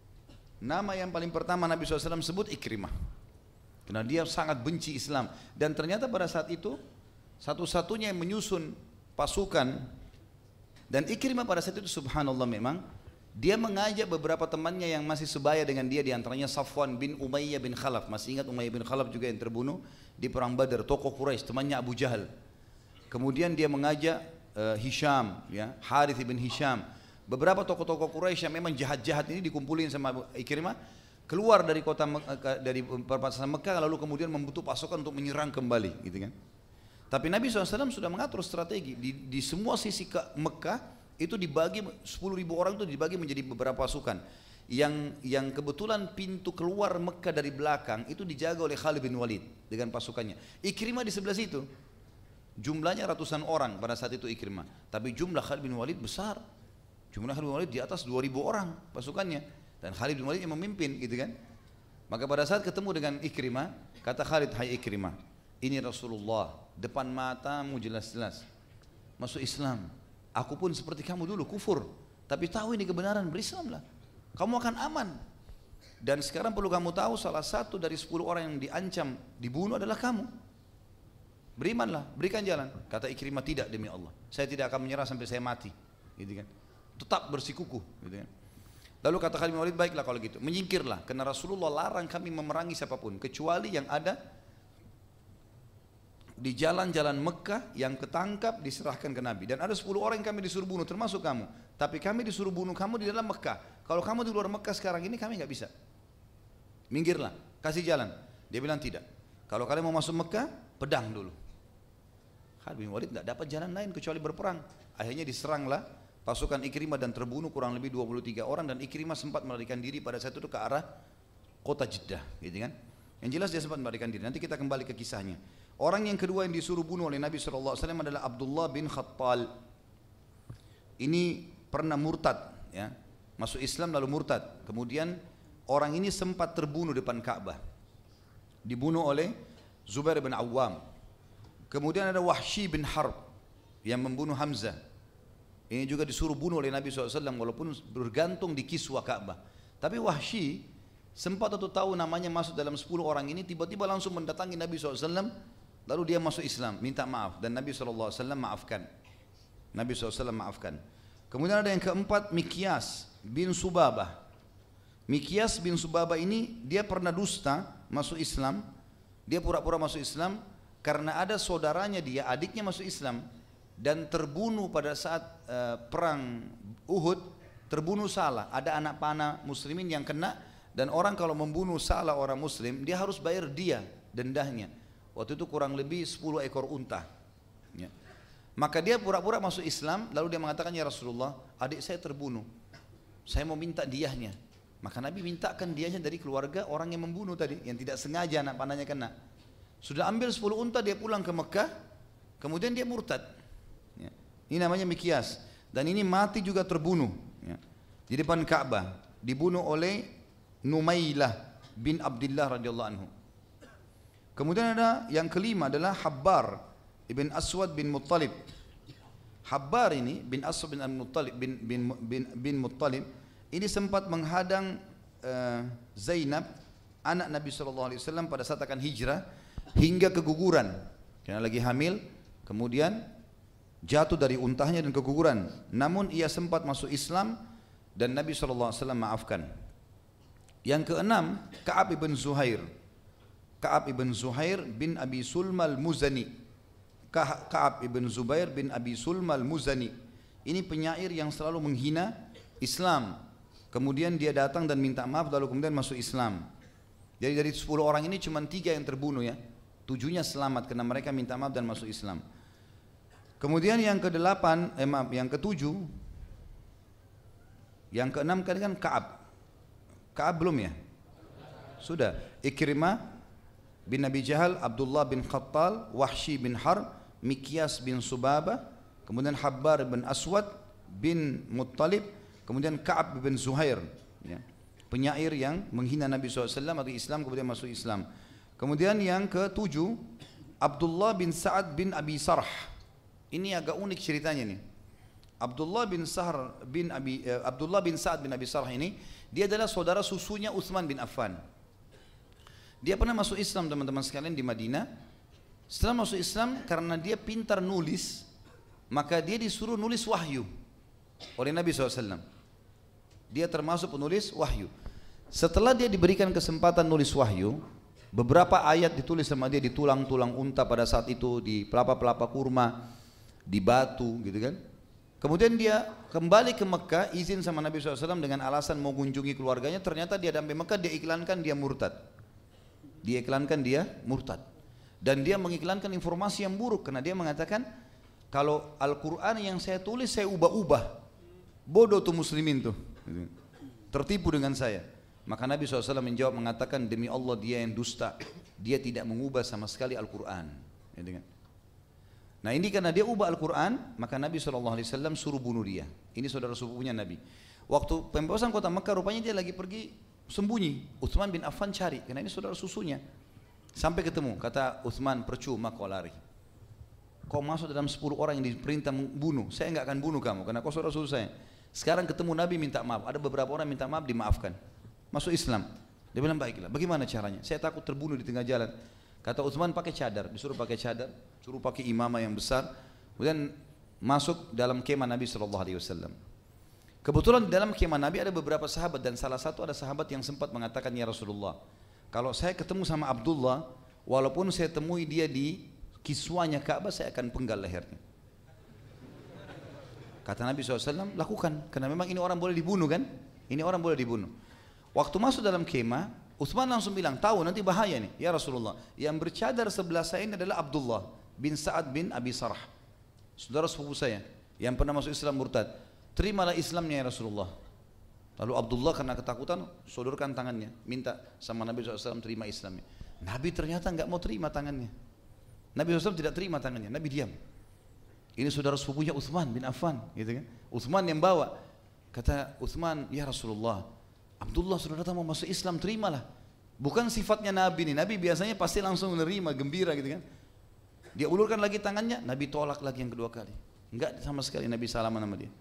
Nama yang paling pertama Nabi SAW sebut Ikrimah, karena dia sangat benci Islam. Dan ternyata pada saat itu satu-satunya yang menyusun pasukan. Dan Ikrimah pada saat itu subhanallah memang dia mengajak beberapa temannya yang masih sebaya dengan dia, diantaranya Safwan bin Umayyah bin Khalaf. Masih ingat Umayyah bin Khalaf juga yang terbunuh di perang Badar, tokoh Quraisy, temannya Abu Jahal. Kemudian dia mengajak Hisham, ya, Harith bin Hisham. Beberapa tokoh-tokoh Quraisy yang memang jahat-jahat ini dikumpulin sama Ikrimah, keluar dari kota dari perbatasan Mekah, lalu kemudian membentuk pasukan untuk menyerang kembali, gitu kan. Tapi Nabi SAW sudah mengatur strategi di semua sisi ke Mekah. Itu dibagi 10.000 orang itu dibagi menjadi beberapa pasukan. Yang kebetulan pintu keluar Mekah dari belakang itu dijaga oleh Khalid bin Walid dengan pasukannya. Ikrimah di sebelah situ. Jumlahnya ratusan orang pada saat itu Ikrimah. Tapi jumlah Khalid bin Walid besar. Jumlah Khalid bin Walid di atas 2.000 orang pasukannya. Dan Khalid bin Walid yang memimpin, gitu kan. Maka pada saat ketemu dengan Ikrimah, kata Khalid, hai Ikrimah, ini Rasulullah, depan matamu jelas-jelas masuk Islam. Aku pun seperti kamu dulu kufur, tapi tahu ini kebenaran, berislamlah, kamu akan aman. Dan sekarang perlu kamu tahu, salah satu dari 10 orang yang diancam dibunuh adalah kamu. Berimanlah, berikan jalan. Kata Ikrimah, tidak, demi Allah, saya tidak akan menyerah sampai saya mati, gitu kan. Tetap bersikukuh, gitu kan. Lalu kata Khalid bin Walid, baiklah kalau gitu, menyingkirlah, karena Rasulullah larang kami memerangi siapapun kecuali yang ada di jalan-jalan Mekah yang ketangkap diserahkan ke Nabi. Dan ada 10 orang yang kami disuruh bunuh, termasuk kamu. Tapi kami disuruh bunuh kamu di dalam Mekah. Kalau kamu di luar Mekah sekarang ini, kami nggak bisa. Minggirlah, kasih jalan. Dia bilang tidak. Kalau kalian mau masuk Mekah, pedang dulu. Khalid bin Walid nggak dapat jalan lain kecuali berperang. Akhirnya diseranglah pasukan Ikrimah dan terbunuh kurang lebih 23 orang. Dan Ikrimah sempat melarikan diri pada saat itu ke arah kota Jeddah, gitu kan. Yang jelas dia sempat melarikan diri. Nanti kita kembali ke kisahnya. Orang yang kedua yang disuruh bunuh oleh Nabi SAW adalah Abdullah bin Khattal. Ini pernah murtad, ya, masuk Islam lalu murtad. Kemudian orang ini sempat terbunuh depan Ka'bah, dibunuh oleh Zubair bin Awam. Kemudian ada Wahsy bin Harb yang membunuh Hamzah. Ini juga disuruh bunuh oleh Nabi SAW walaupun bergantung di kiswah Ka'bah. Tapi Wahsy sempat atau tahu namanya masuk dalam 10 orang ini, tiba-tiba langsung mendatangi Nabi SAW. Lalu dia masuk Islam, minta maaf, dan Nabi SAW maafkan. Nabi SAW maafkan. Kemudian ada yang keempat, Mikyas bin Subabah. Mikyas bin Subabah ini dia pernah dusta masuk Islam. Dia pura-pura masuk Islam karena ada saudaranya dia, adiknya masuk Islam dan terbunuh pada saat perang Uhud. Terbunuh salah, ada anak panah muslimin yang kena. Dan orang kalau membunuh salah orang muslim, dia harus bayar dia, dendahnya. Waktu itu kurang lebih 10 ekor unta, ya. Maka dia pura-pura masuk Islam, lalu dia mengatakan, ya Rasulullah, adik saya terbunuh, saya mau minta diahnya. Maka Nabi mintakan diahnya dari keluarga orang yang membunuh tadi, yang tidak sengaja anak panahnya kena. Sudah ambil 10 unta, dia pulang ke Mekah, kemudian dia murtad, ya. Ini namanya Mikyas. Dan ini mati juga terbunuh, ya, di depan Ka'bah, dibunuh oleh Numailah bin Abdullah radhiyallahu anhu. Kemudian ada yang kelima adalah Habbar ibn Aswad bin Muttalib. Habbar ini bin Aswad bin Muttalib bin Muttalib ini sempat menghadang Zainab anak Nabi SAW pada saat akan hijrah hingga keguguran. karena lagi hamil, kemudian jatuh dari untahnya dan keguguran. Namun ia sempat masuk Islam dan Nabi SAW maafkan. Yang keenam, Ka'ab ibn Zuhair. Ka'ab ibn Zuhair bin Abi Sulma al-Muzani. Ka'ab ibn Zubair bin Abi Sulma al-Muzani. Ini penyair yang selalu menghina Islam. Kemudian dia datang dan minta maaf lalu kemudian masuk Islam. Jadi dari 10 orang ini cuma 3 yang terbunuh ya. 7-nya selamat karena mereka minta maaf dan masuk Islam. Kemudian yang ke-8, yang ke-7, yang ke-6 kan Ka'ab. Ka'ab belum ya? Sudah. Ikrimah bin Abi Jahal, Abdullah bin Khattal, Wahsy bin Harb, Mikyas bin Subabah, kemudian Habbar bin Aswad bin Muttalib, kemudian Ka'ab bin Zuhair, ya. Penyair yang menghina Nabi SAW atau Islam kemudian masuk Islam. Kemudian yang ke-7, Abdullah bin Sa'ad bin Abi Sarh. Ini agak unik ceritanya nih. Abdullah bin Sa'ad bin Abi Sarh ini, dia adalah saudara susunya Utsman bin Affan. Dia pernah masuk Islam teman-teman sekalian di Madinah. Setelah masuk Islam karena dia pintar nulis, maka dia disuruh nulis wahyu oleh Nabi SAW. Dia termasuk penulis wahyu. Setelah dia diberikan kesempatan nulis wahyu, beberapa ayat ditulis sama dia di tulang-tulang unta pada saat itu, di pelapa-pelapa kurma, di batu gitu kan. Kemudian dia kembali ke Mekah, izin sama Nabi SAW dengan alasan mau kunjungi keluarganya. Ternyata dia sampai Mekah, dia iklankan dia murtad. Dia iklankan dia murtad. Dan dia mengiklankan informasi yang buruk karena dia mengatakan kalau Al-Quran yang saya tulis saya ubah-ubah. Bodoh tuh muslimin tuh, tertipu dengan saya. Maka Nabi SAW menjawab mengatakan demi Allah dia yang dusta, dia tidak mengubah sama sekali Al-Quran. Nah ini karena dia ubah Al-Quran, maka Nabi SAW suruh bunuh dia. Ini saudara sepupunya Nabi. Waktu pembebasan kota Mekah rupanya dia lagi pergi sembunyi. Utsman bin Affan cari, karena ini saudara susunya. Sampai ketemu, kata Utsman, percuma kau lari. Kau masuk dalam 10 orang yang diperintah membunuh, saya enggak akan bunuh kamu karena kau saudara susu saya. Sekarang ketemu Nabi minta maaf, ada beberapa orang minta maaf dimaafkan, masuk Islam. Dia bilang baiklah, bagaimana caranya? Saya takut terbunuh di tengah jalan. Kata Utsman pakai cadar, disuruh pakai cadar, suruh pakai imamah yang besar, kemudian masuk dalam kemah Nabi SAW. Kebetulan di dalam kemah Nabi ada beberapa sahabat dan salah satu ada sahabat yang sempat mengatakan ya Rasulullah, kalau saya ketemu sama Abdullah, walaupun saya temui dia di kiswanya Ka'bah, saya akan penggal lehernya. Kata Nabi SAW, lakukan, karena memang ini orang boleh dibunuh kan? Ini orang boleh dibunuh. Waktu masuk dalam kemah, Utsman langsung bilang, tahu nanti bahaya nih, ya Rasulullah. Yang bercadar sebelah saya ini adalah Abdullah bin Sa'ad bin Abi Sarh, saudara sepupu saya, yang pernah masuk Islam murtad. Terimalah Islamnya ya Rasulullah. Lalu Abdullah karena ketakutan, sodorkan tangannya, minta sama Nabi SAW terima Islamnya. Nabi ternyata enggak mau terima tangannya. Nabi SAW tidak terima tangannya, Nabi diam. Ini saudara sepupunya Utsman bin Affan, gitu kan? Utsman yang bawa. Kata Utsman, ya Rasulullah, Abdullah sudah datang mau masuk Islam, terimalah. Bukan sifatnya Nabi nih, Nabi biasanya pasti langsung menerima, gembira gitu kan. Dia ulurkan lagi tangannya, Nabi tolak lagi yang kedua kali. Enggak sama sekali Nabi salaman sama dia.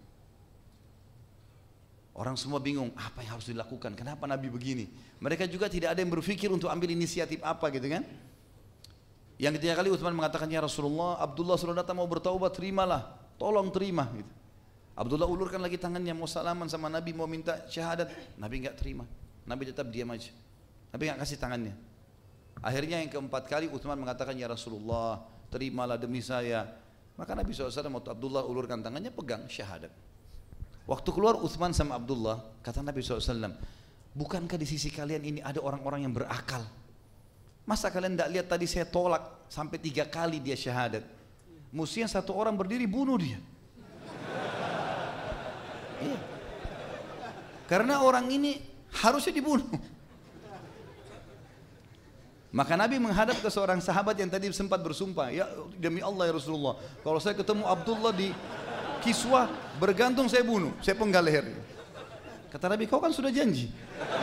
Orang semua bingung, apa yang harus dilakukan? Kenapa Nabi begini? Mereka juga tidak ada yang berpikir untuk ambil inisiatif apa gitu kan. Yang ketiga kali Utsman mengatakan, ya Rasulullah, Abdullah sudah datang mau bertaubat, terimalah, tolong terima gitu. Abdullah ulurkan lagi tangannya mau salaman sama Nabi, mau minta syahadat, Nabi enggak terima. Nabi tetap diam aja. Nabi enggak kasih tangannya. Akhirnya yang keempat kali Utsman mengatakan, ya Rasulullah, terimalah demi saya. Maka Nabi SAW waktu Abdullah ulurkan tangannya, pegang syahadat. Waktu keluar Utsman sama Abdullah, kata Nabi SAW, bukankah di sisi kalian ini ada orang-orang yang berakal? Masa kalian tidak lihat tadi saya tolak sampai 3 kali dia syahadat? Mestinya satu orang berdiri bunuh dia. Iya. Karena orang ini harusnya dibunuh. Maka Nabi menghadap ke seorang sahabat yang tadi sempat bersumpah, ya demi Allah ya Rasulullah, kalau saya ketemu Abdullah di kiswah bergantung saya bunuh, saya penggal lehernya. Kata Nabi, kau kan sudah janji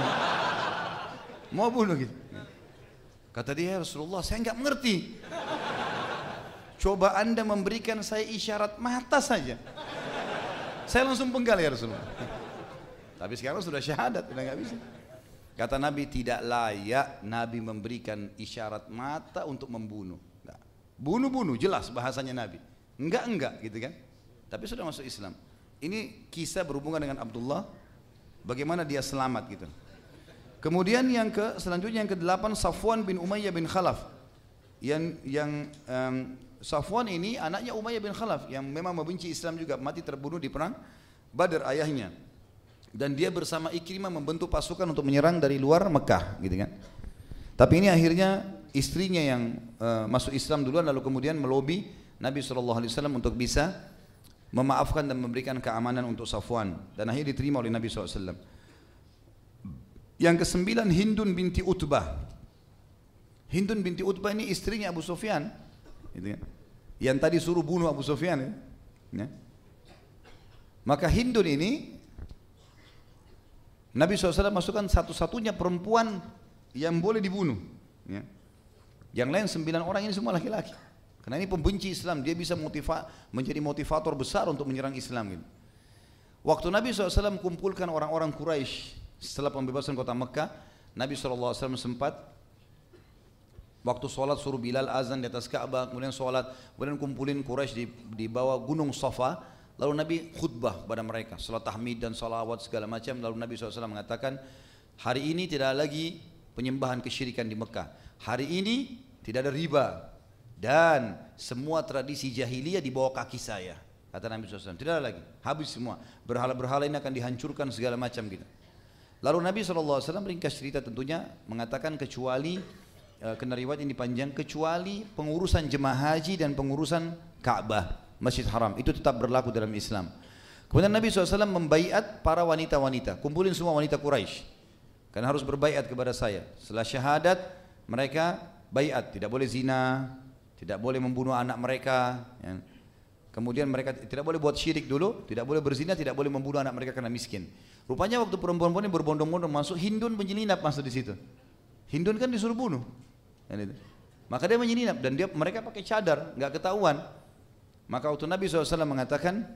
mau bunuh gitu. Kata dia, ya Rasulullah, saya enggak mengerti. Coba anda memberikan saya isyarat mata saja, saya langsung penggal ya Rasulullah. Tapi sekarang sudah syahadat, sudah enggak bisa. Kata Nabi, tidak layak Nabi memberikan isyarat mata untuk membunuh. Nah, Bunuh-bunuh, jelas bahasanya Nabi. Enggak gitu kan. Tapi sudah masuk Islam. Ini kisah berhubungan dengan Abdullah, bagaimana dia selamat gitu. Kemudian selanjutnya yang ke-8 Safwan bin Umayyah bin Khalaf. Safwan ini anaknya Umayyah bin Khalaf yang memang membenci Islam juga, mati terbunuh di perang Badar ayahnya. Dan dia bersama Ikrimah membentuk pasukan untuk menyerang dari luar Mekah gitu kan. Tapi ini akhirnya istrinya yang masuk Islam duluan, lalu kemudian melobi Nabi SAW untuk bisa memaafkan dan memberikan keamanan untuk Safwan, dan akhirnya diterima oleh Nabi SAW. Yang ke-9 Hindun binti Utbah. Hindun binti Utbah ini istrinya Abu Sufyan gitu kan? Yang tadi suruh bunuh Abu Sufyan ya. Maka Hindun ini Nabi SAW masukkan satu-satunya perempuan yang boleh dibunuh ya. Yang lain 9 orang ini semua laki-laki, karena ini pembenci Islam. Dia bisa menjadi motivator besar untuk menyerang Islam gitu. Waktu Nabi SAW kumpulkan orang-orang Quraisy setelah pembebasan kota Mekah, Nabi SAW sempat waktu sholat suruh Bilal azan di atas Ka'bah, kemudian sholat, kemudian kumpulin Quraisy di bawah gunung Safa, lalu Nabi khutbah pada mereka, salat tahmid dan salawat segala macam. Lalu Nabi SAW mengatakan, hari ini tidak lagi penyembahan kesyirikan di Mekah, hari ini tidak ada riba, dan semua tradisi jahiliyah di bawah kaki saya, kata Nabi SAW. Tidak ada lagi, habis semua, berhala-berhala ini akan dihancurkan segala macam gitu. Lalu Nabi SAW ringkas cerita tentunya mengatakan kecuali kena riwayat ini panjang, kecuali pengurusan jemaah haji dan pengurusan Ka'bah, Masjid Haram, itu tetap berlaku dalam Islam. Kemudian Nabi SAW membaiat para wanita-wanita, kumpulin semua wanita Quraisy, karena harus berbaiat kepada saya. Setelah syahadat mereka baiat, tidak boleh zina, tidak boleh membunuh anak mereka ya. Kemudian mereka tidak boleh buat syirik dulu, tidak boleh berzina, tidak boleh membunuh anak mereka karena miskin. Rupanya waktu perempuan-perempuan ini berbondong-bondong masuk, Hindun menyelinap masuk di situ. Hindun kan disuruh bunuh, maka dia menyelinap dan mereka pakai cadar, nggak ketahuan. Maka waktu Nabi SAW mengatakan,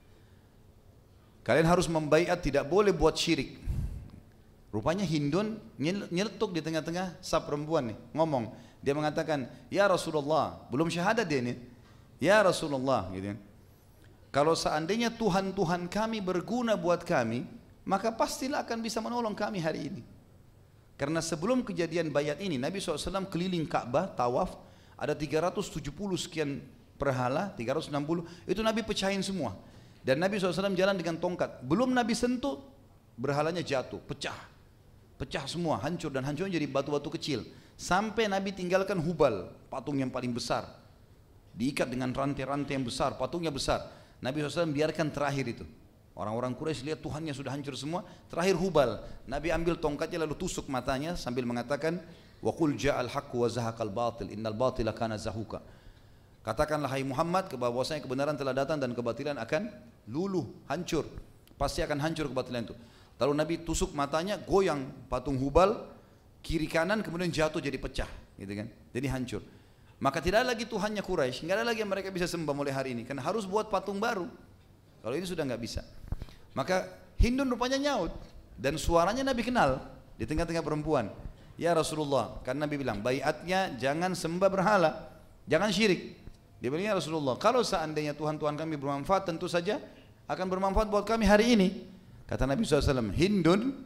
kalian harus membaiat, tidak boleh buat syirik. Rupanya Hindun nyeletuk di tengah-tengah saf perempuan nih, ngomong. Dia mengatakan, ya Rasulullah, belum syahadat dia nih, ya Rasulullah gitu. Kalau seandainya Tuhan kami berguna buat kami, maka pastilah akan bisa menolong kami hari ini. Karena sebelum kejadian bayat ini, Nabi SAW keliling Ka'bah, tawaf, ada 370 sekian berhala, 360, itu Nabi pecahin semua. Dan Nabi SAW jalan dengan tongkat, belum Nabi sentuh, berhalanya jatuh, pecah semua, hancur, dan hancurnya jadi batu-batu kecil. Sampai Nabi tinggalkan Hubal, patung yang paling besar, diikat dengan rantai-rantai yang besar, patungnya besar. Nabi SAW biarkan terakhir itu. Orang-orang Quraisy lihat Tuhannya sudah hancur semua, terakhir Hubal. Nabi ambil tongkatnya lalu tusuk matanya sambil mengatakan, wa qul ja'al haqqu wa zahaqal batil innal batila kana zahuqa. Katakanlah hai Muhammad, bahwasanya kebenaran telah datang dan kebatilan akan luluh, hancur. Pasti akan hancur kebatilan itu. Lalu Nabi tusuk matanya, goyang patung Hubal kiri kanan, kemudian jatuh jadi pecah, gitu kan? Jadi hancur. Maka tidak ada lagi Tuhannya Quraisy, nggak ada lagi yang mereka bisa sembah mulai hari ini, karena harus buat patung baru. Kalau ini sudah nggak bisa. Maka Hindun rupanya nyaut, dan suaranya Nabi kenal di tengah-tengah perempuan. Ya Rasulullah, karena Nabi bilang baiatnya jangan sembah berhala, jangan syirik. Dia bilang, ya Rasulullah, kalau seandainya Tuhan kami bermanfaat, tentu saja akan bermanfaat buat kami hari ini. Kata Nabi SAW, Hindun,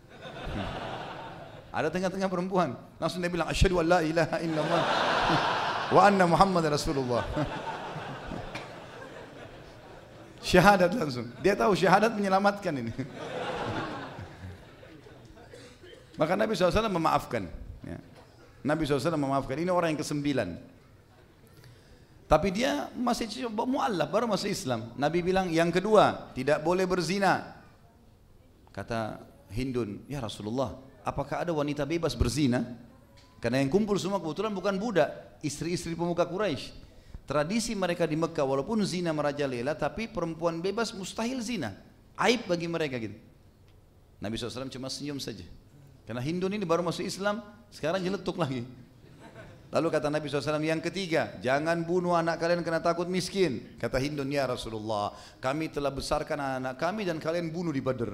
ada tengah-tengah perempuan, langsung dia bilang, asyhadu an la ilaha illallah wa anna Muhammad Rasulullah. Syahadat langsung, dia tahu syahadat menyelamatkan ini. Maka Nabi SAW memaafkan ya. Nabi SAW memaafkan, ini orang yang ke-9. Tapi dia masih mu'allaf, baru masuk Islam. Nabi bilang, yang kedua, tidak boleh berzina. Kata Hindun, ya Rasulullah, apakah ada wanita bebas berzina? Karena yang kumpul semua kebetulan bukan budak, istri-istri pemuka Quraisy. Tradisi mereka di Mekah, walaupun zina merajalela, tapi perempuan bebas mustahil zina, aib bagi mereka gitu. Nabi SAW cuma senyum saja, karena Hindun ini baru masuk Islam, sekarang nyeletuk lagi. Lalu kata Nabi SAW, yang ketiga, jangan bunuh anak kalian karena takut miskin. Kata Hindun, ya Rasulullah, kami telah besarkan anak kami dan kalian bunuh di Badr.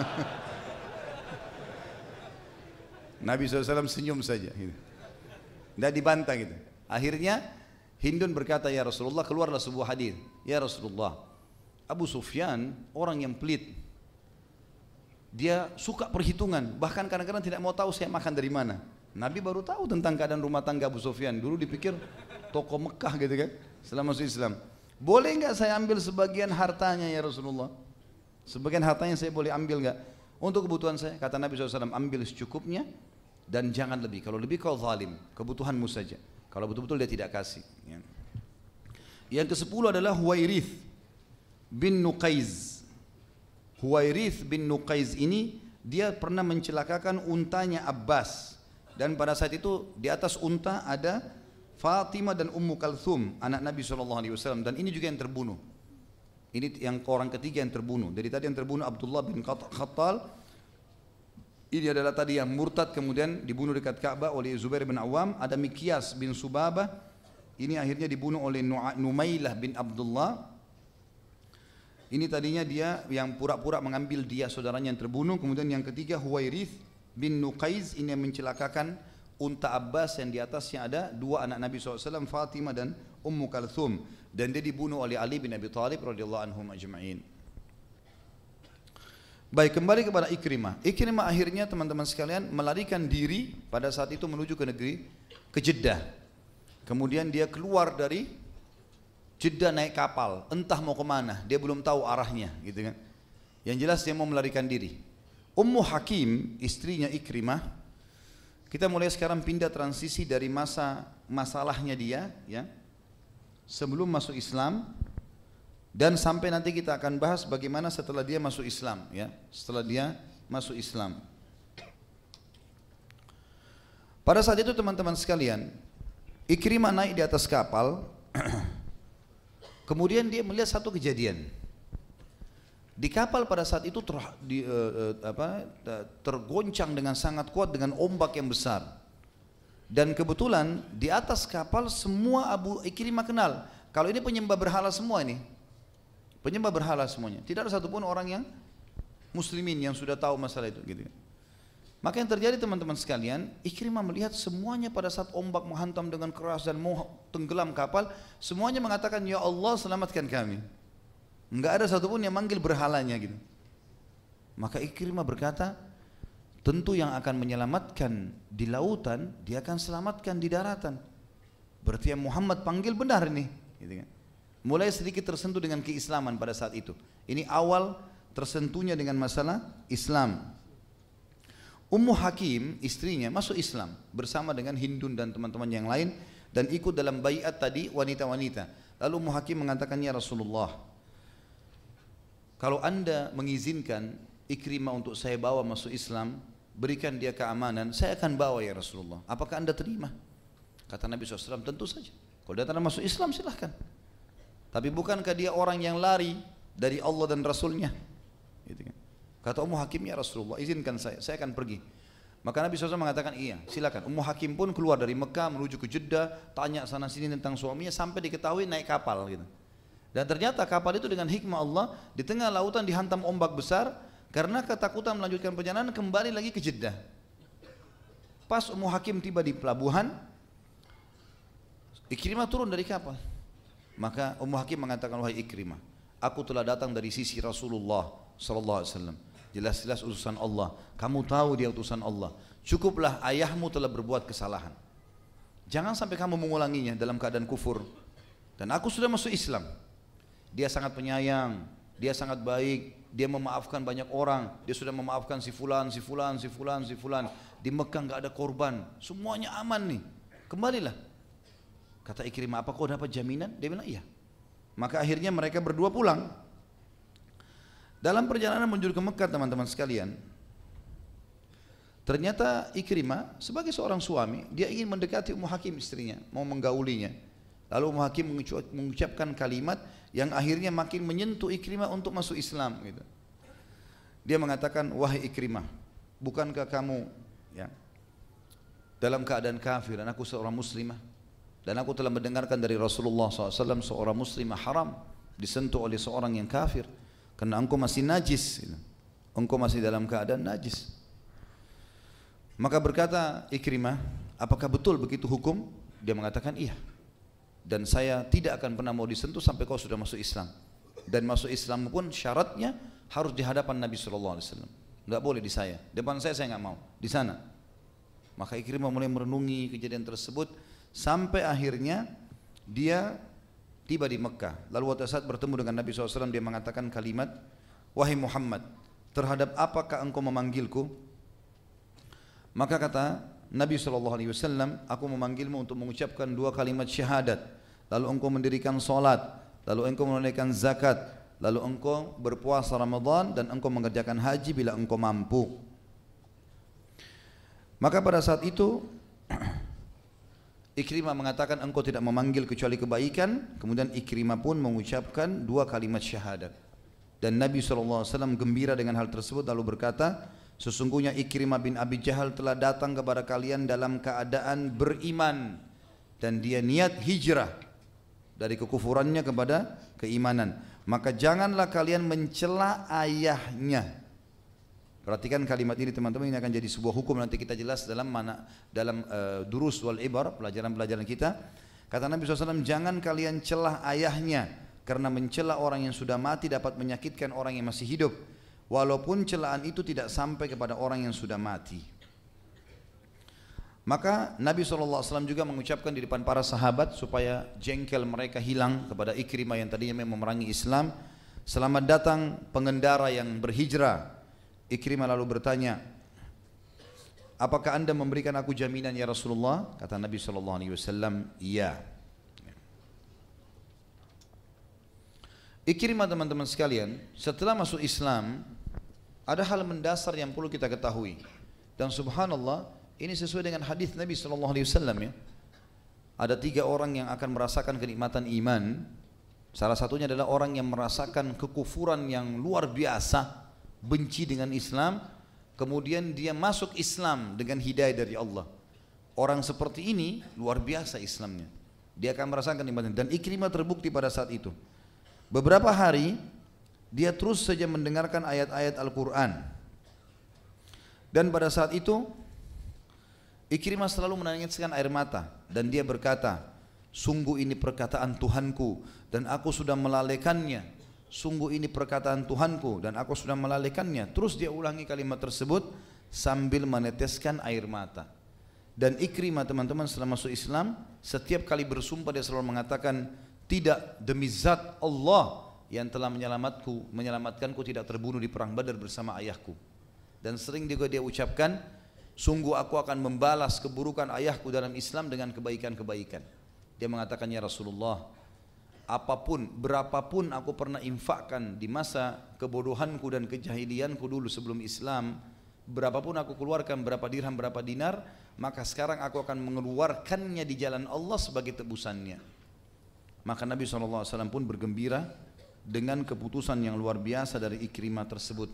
Nabi SAW senyum saja. Tidak dibantah gitu. Akhirnya Hindun berkata, ya Rasulullah, keluarlah sebuah hadis. Ya Rasulullah, Abu Sufyan orang yang pelit. Dia suka perhitungan, bahkan kadang-kadang tidak mau tahu saya makan dari mana. Nabi baru tahu tentang keadaan rumah tangga Abu Sufyan. Dulu dipikir toko Mekah gitu kan, setelah masuk Islam. Boleh nggak saya ambil sebagian hartanya ya Rasulullah? Sebagian hartanya saya boleh ambil nggak? Untuk kebutuhan saya, kata Nabi SAW, ambil secukupnya dan jangan lebih. Kalau lebih kau zalim, kebutuhanmu saja. Kalau betul-betul dia tidak kasih. Yang ke-10 adalah Huwairith bin Nuqaiz. Huwairith bin Nuqaiz ini dia pernah mencelakakan untanya Abbas, dan pada saat itu di atas unta ada Fatimah dan Ummu Kalthum anak Nabi SAW, dan ini juga yang terbunuh. Ini yang orang ketiga yang terbunuh. Dari tadi yang terbunuh Abdullah bin Khattal, ini adalah tadi yang murtad kemudian dibunuh dekat Ka'bah oleh Zubair bin Awam. Ada Mikyas bin Subabah, ini akhirnya dibunuh oleh Numailah bin Abdullah. Ini tadinya dia yang pura-pura mengambil dia saudaranya yang terbunuh. Kemudian yang ketiga Huwairith bin Nuqaiz, ini yang mencelakakan unta Abbas yang di atasnya ada dua anak Nabi SAW, Fatimah dan Ummu Kalthum, dan dia dibunuh oleh Ali bin Abi Thalib radhiyallahu anhum ajma'in. Baik, kembali kepada Ikrimah. Ikrimah akhirnya teman-teman sekalian melarikan diri pada saat itu menuju ke negeri, ke Jeddah. Kemudian dia keluar dari Jeddah naik kapal, entah mau kemana, dia belum tahu arahnya, gitu kan. Yang jelas dia mau melarikan diri. Ummu Hakim, istrinya Ikrimah, kita mulai sekarang pindah transisi dari masalahnya dia, ya, sebelum masuk Islam, dan sampai nanti kita akan bahas bagaimana setelah dia masuk Islam, ya, setelah dia masuk Islam. Pada saat itu teman-teman sekalian, Ikrimah naik di atas kapal. Kemudian dia melihat satu kejadian. Di kapal pada saat itu tergoncang dengan sangat kuat dengan ombak yang besar. Dan kebetulan di atas kapal semua Abu Ikrimah kenal. Kalau ini penyembah berhala semua ini. Penyembah berhala semuanya. Tidak ada satupun orang yang muslimin yang sudah tahu masalah itu, gitu. Maka yang terjadi teman-teman sekalian, Ikrimah melihat semuanya pada saat ombak menghantam dengan keras dan mau tenggelam kapal, semuanya mengatakan, ya Allah selamatkan kami. Enggak ada satupun yang manggil berhalanya, gitu. Maka Ikrimah berkata, tentu yang akan menyelamatkan di lautan, dia akan selamatkan di daratan. Berarti yang Muhammad panggil benar nih, gitu kan. Mulai sedikit tersentuh dengan keislaman pada saat itu. Ini awal tersentuhnya dengan masalah Islam. Ummu Hakim, istrinya, masuk Islam bersama dengan Hindun dan teman-teman yang lain, dan ikut dalam baiat tadi wanita-wanita. Lalu Ummu Hakim mengatakan, ya Rasulullah, kalau anda mengizinkan Ikrimah untuk saya bawa masuk Islam, berikan dia keamanan, saya akan bawa ya Rasulullah. Apakah anda terima? Kata Nabi SAW, tentu saja. Kalau dia tak masuk Islam silahkan. Tapi bukankah dia orang yang lari dari Allah dan Rasulnya? Gitu kan. Kata Ummu Hakim, ya Rasulullah izinkan saya akan pergi. Maka Nabi SAW mengatakan iya, silakan. Ummu Hakim pun keluar dari Mekah menuju ke Jeddah, tanya sana sini tentang suaminya sampai diketahui naik kapal, gitu. Dan ternyata kapal itu dengan hikmah Allah di tengah lautan dihantam ombak besar, karena ketakutan melanjutkan perjalanan kembali lagi ke Jeddah. Pas Ummu Hakim tiba di pelabuhan, Ikrimah turun dari kapal. Maka Ummu Hakim mengatakan, wahai Ikrimah, aku telah datang dari sisi Rasulullah SAW. Jelas-jelas utusan Allah. Kamu tahu dia utusan Allah. Cukuplah ayahmu telah berbuat kesalahan. Jangan sampai kamu mengulanginya dalam keadaan kufur. Dan aku sudah masuk Islam. Dia sangat penyayang, dia sangat baik, dia memaafkan banyak orang. Dia sudah memaafkan si fulan, si fulan, si fulan, si fulan. Di Mekah enggak ada korban. Semuanya aman nih. Kembalilah. Kata Ikrimah, apa kau dapat jaminan? Dia bilang iya. Maka akhirnya mereka berdua pulang. Dalam perjalanan menuju ke Mekah teman-teman sekalian, ternyata Ikrimah sebagai seorang suami, dia ingin mendekati Ummu Hakim istrinya, mau menggaulinya. Lalu Ummu Hakim mengucapkan kalimat yang akhirnya makin menyentuh Ikrimah untuk masuk Islam, gitu. Dia mengatakan, wahai Ikrimah, bukankah kamu, ya, dalam keadaan kafir dan aku seorang muslimah, dan aku telah mendengarkan dari Rasulullah SAW seorang muslimah haram disentuh oleh seorang yang kafir. Karena engkau masih najis, engkau masih dalam keadaan najis. Maka berkata Ikrimah, apakah betul begitu hukum? Dia mengatakan iya. Dan saya tidak akan pernah mau disentuh sampai kau sudah masuk Islam. Dan masuk Islam pun syaratnya harus di hadapan Nabi SAW. Enggak boleh di saya. Depan saya enggak mau. Di sana. Maka Ikrimah mulai merenungi kejadian tersebut sampai akhirnya dia tiba di Mekah. Lalu waktu saat bertemu dengan Nabi SAW dia mengatakan kalimat, wahai Muhammad, terhadap apakah engkau memanggilku? Maka kata Nabi SAW, aku memanggilmu untuk mengucapkan 2 kalimat syahadat, lalu engkau mendirikan solat, lalu engkau menunaikan zakat, lalu engkau berpuasa Ramadan dan engkau mengerjakan haji bila engkau mampu. Maka pada saat itu Ikrimah mengatakan engkau tidak memanggil kecuali kebaikan. Kemudian Ikrimah pun mengucapkan 2 kalimat syahadat. Dan Nabi SAW gembira dengan hal tersebut lalu berkata, sesungguhnya Ikrimah bin Abi Jahal telah datang kepada kalian dalam keadaan beriman dan dia niat hijrah dari kekufurannya kepada keimanan. Maka janganlah kalian mencela ayahnya. Perhatikan kalimat ini teman-teman, ini akan jadi sebuah hukum nanti kita jelas dalam durus wal ibar, pelajaran-pelajaran kita. Kata Nabi SAW, jangan kalian celah ayahnya, karena mencela orang yang sudah mati dapat menyakitkan orang yang masih hidup, walaupun celaan itu tidak sampai kepada orang yang sudah mati. Maka Nabi SAW juga mengucapkan di depan para sahabat supaya jengkel mereka hilang kepada Ikrimah yang tadinya memang memerangi Islam. Selamat datang pengendara yang berhijrah. Ikrimah lalu bertanya, apakah anda memberikan aku jaminan ya Rasulullah? Kata Nabi SAW, iya. Ikrimah teman-teman sekalian, setelah masuk Islam, ada hal mendasar yang perlu kita ketahui. Dan subhanallah, ini sesuai dengan hadis Nabi SAW ya. Ada 3 orang yang akan merasakan kenikmatan iman. Salah satunya adalah orang yang merasakan kekufuran yang luar biasa, benci dengan Islam, kemudian dia masuk Islam dengan hidayah dari Allah. Orang seperti ini luar biasa Islamnya. Dia akan merasakan kenikmatan. Dan Ikrimah terbukti pada saat itu. Beberapa hari dia terus saja mendengarkan ayat-ayat Al-Quran. Dan pada saat itu Ikrimah selalu menangiskan air mata. Dan dia berkata, sungguh ini perkataan Tuhanku dan aku sudah melalaikannya. Sungguh ini perkataan Tuhanku dan aku sudah melalaikannya. Terus dia ulangi kalimat tersebut sambil meneteskan air mata. Dan Ikrimah teman-teman setelah masuk Islam, setiap kali bersumpah dia selalu mengatakan, tidak, demi zat Allah yang telah menyelamatkanku tidak terbunuh di perang Badar bersama ayahku. Dan sering juga dia ucapkan, sungguh aku akan membalas keburukan ayahku dalam Islam dengan kebaikan-kebaikan. Dia mengatakan, ya Rasulullah, apapun, berapapun aku pernah infakkan di masa kebodohanku dan kejahilianku dulu sebelum Islam, berapapun aku keluarkan, berapa dirham, berapa dinar, maka sekarang aku akan mengeluarkannya di jalan Allah sebagai tebusannya. Maka Nabi SAW pun bergembira dengan keputusan yang luar biasa dari Ikrimah tersebut.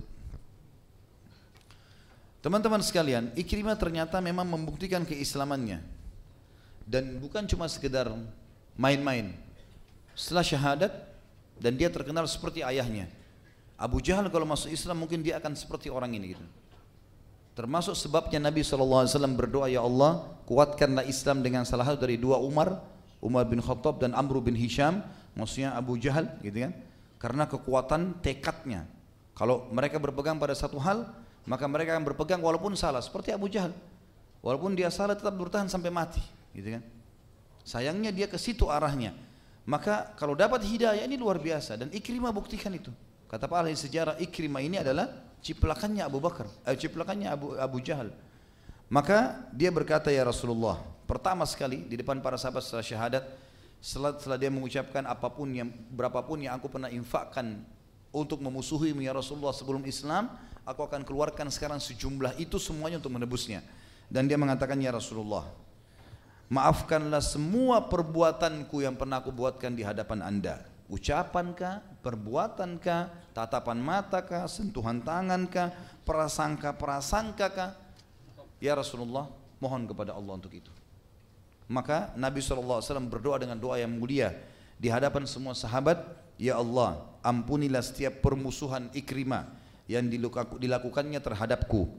Teman-teman sekalian, Ikrimah ternyata memang membuktikan keislamannya. Dan bukan cuma sekedar main-main. Setelah syahadat, dan dia terkenal seperti ayahnya. Abu Jahal kalau masuk Islam mungkin dia akan seperti orang ini gitu. Termasuk sebabnya Nabi SAW berdoa, ya Allah kuatkanlah Islam dengan salah satu dari 2 Umar bin Khattab dan Amr bin Hisham, maksudnya Abu Jahal gitu kan. Karena kekuatan tekadnya. Kalau mereka berpegang pada satu hal, maka mereka akan berpegang walaupun salah, seperti Abu Jahal. Walaupun dia salah tetap bertahan sampai mati gitu kan. Sayangnya dia ke situ arahnya. Maka kalau dapat hidayah ini luar biasa. Dan Ikrimah buktikan itu. Kata para ahli sejarah, Ikrimah ini adalah ciplakannya Abu Jahal. Maka dia berkata, ya Rasulullah, pertama sekali di depan para sahabat setelah syahadat, setelah dia mengucapkan berapapun yang aku pernah infakkan untuk memusuhimu ya Rasulullah sebelum Islam, aku akan keluarkan sekarang sejumlah itu semuanya untuk menebusnya. Dan dia mengatakan, ya Rasulullah, maafkanlah semua perbuatanku yang pernah aku buatkan di hadapan anda. Ucapankah, perbuatankah, tatapan matakah, sentuhan tangankah, prasangka-prasangkakah? Ya Rasulullah, mohon kepada Allah untuk itu. Maka Nabi SAW berdoa dengan doa yang mulia di hadapan semua sahabat, ya Allah, ampunilah setiap permusuhan Ikrimah yang dilakukannya terhadapku.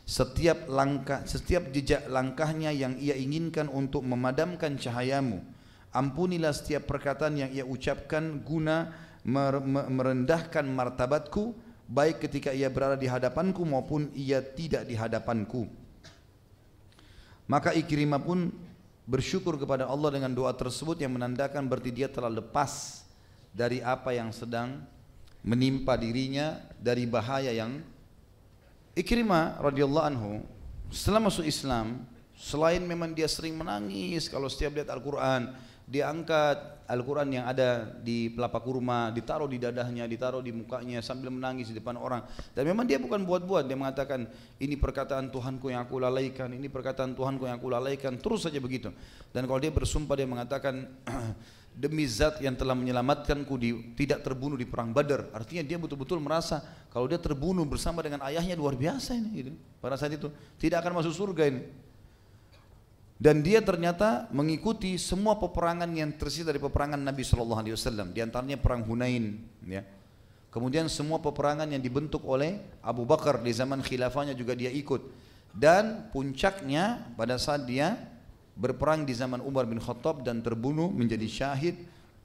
setiap langkah, setiap jejak langkahnya yang ia inginkan untuk memadamkan cahayamu. Ampunilah setiap perkataan yang ia ucapkan guna merendahkan martabatku, baik ketika ia berada di hadapanku maupun ia tidak di hadapanku. Maka Ikrimah pun bersyukur kepada Allah dengan doa tersebut yang menandakan berarti dia telah lepas dari apa yang sedang menimpa dirinya dari bahaya yang. Ikrimah radhiyallahu anhu setelah masuk Islam, selain memang dia sering menangis kalau setiap lihat Al-Quran, dia angkat Al-Quran yang ada di pelapa kurma, ditaruh di dadahnya, ditaruh di mukanya sambil menangis di depan orang. Dan memang dia bukan buat-buat, dia mengatakan ini perkataan Tuhanku yang aku lalaikan, ini perkataan Tuhanku yang aku lalaikan, terus saja begitu. Dan kalau dia bersumpah dia mengatakan demi zat yang telah menyelamatkanku tidak terbunuh di perang Badar. Artinya dia betul-betul merasa kalau dia terbunuh bersama dengan ayahnya luar biasa ini gitu. Pada saat itu tidak akan masuk surga ini. Dan dia ternyata mengikuti semua peperangan yang tersisa dari peperangan Nabi SAW. Di antaranya perang Hunain ya. Kemudian semua peperangan yang dibentuk oleh Abu Bakar di zaman khilafahnya juga dia ikut. Dan puncaknya pada saat dia berperang di zaman Umar bin Khattab dan terbunuh menjadi syahid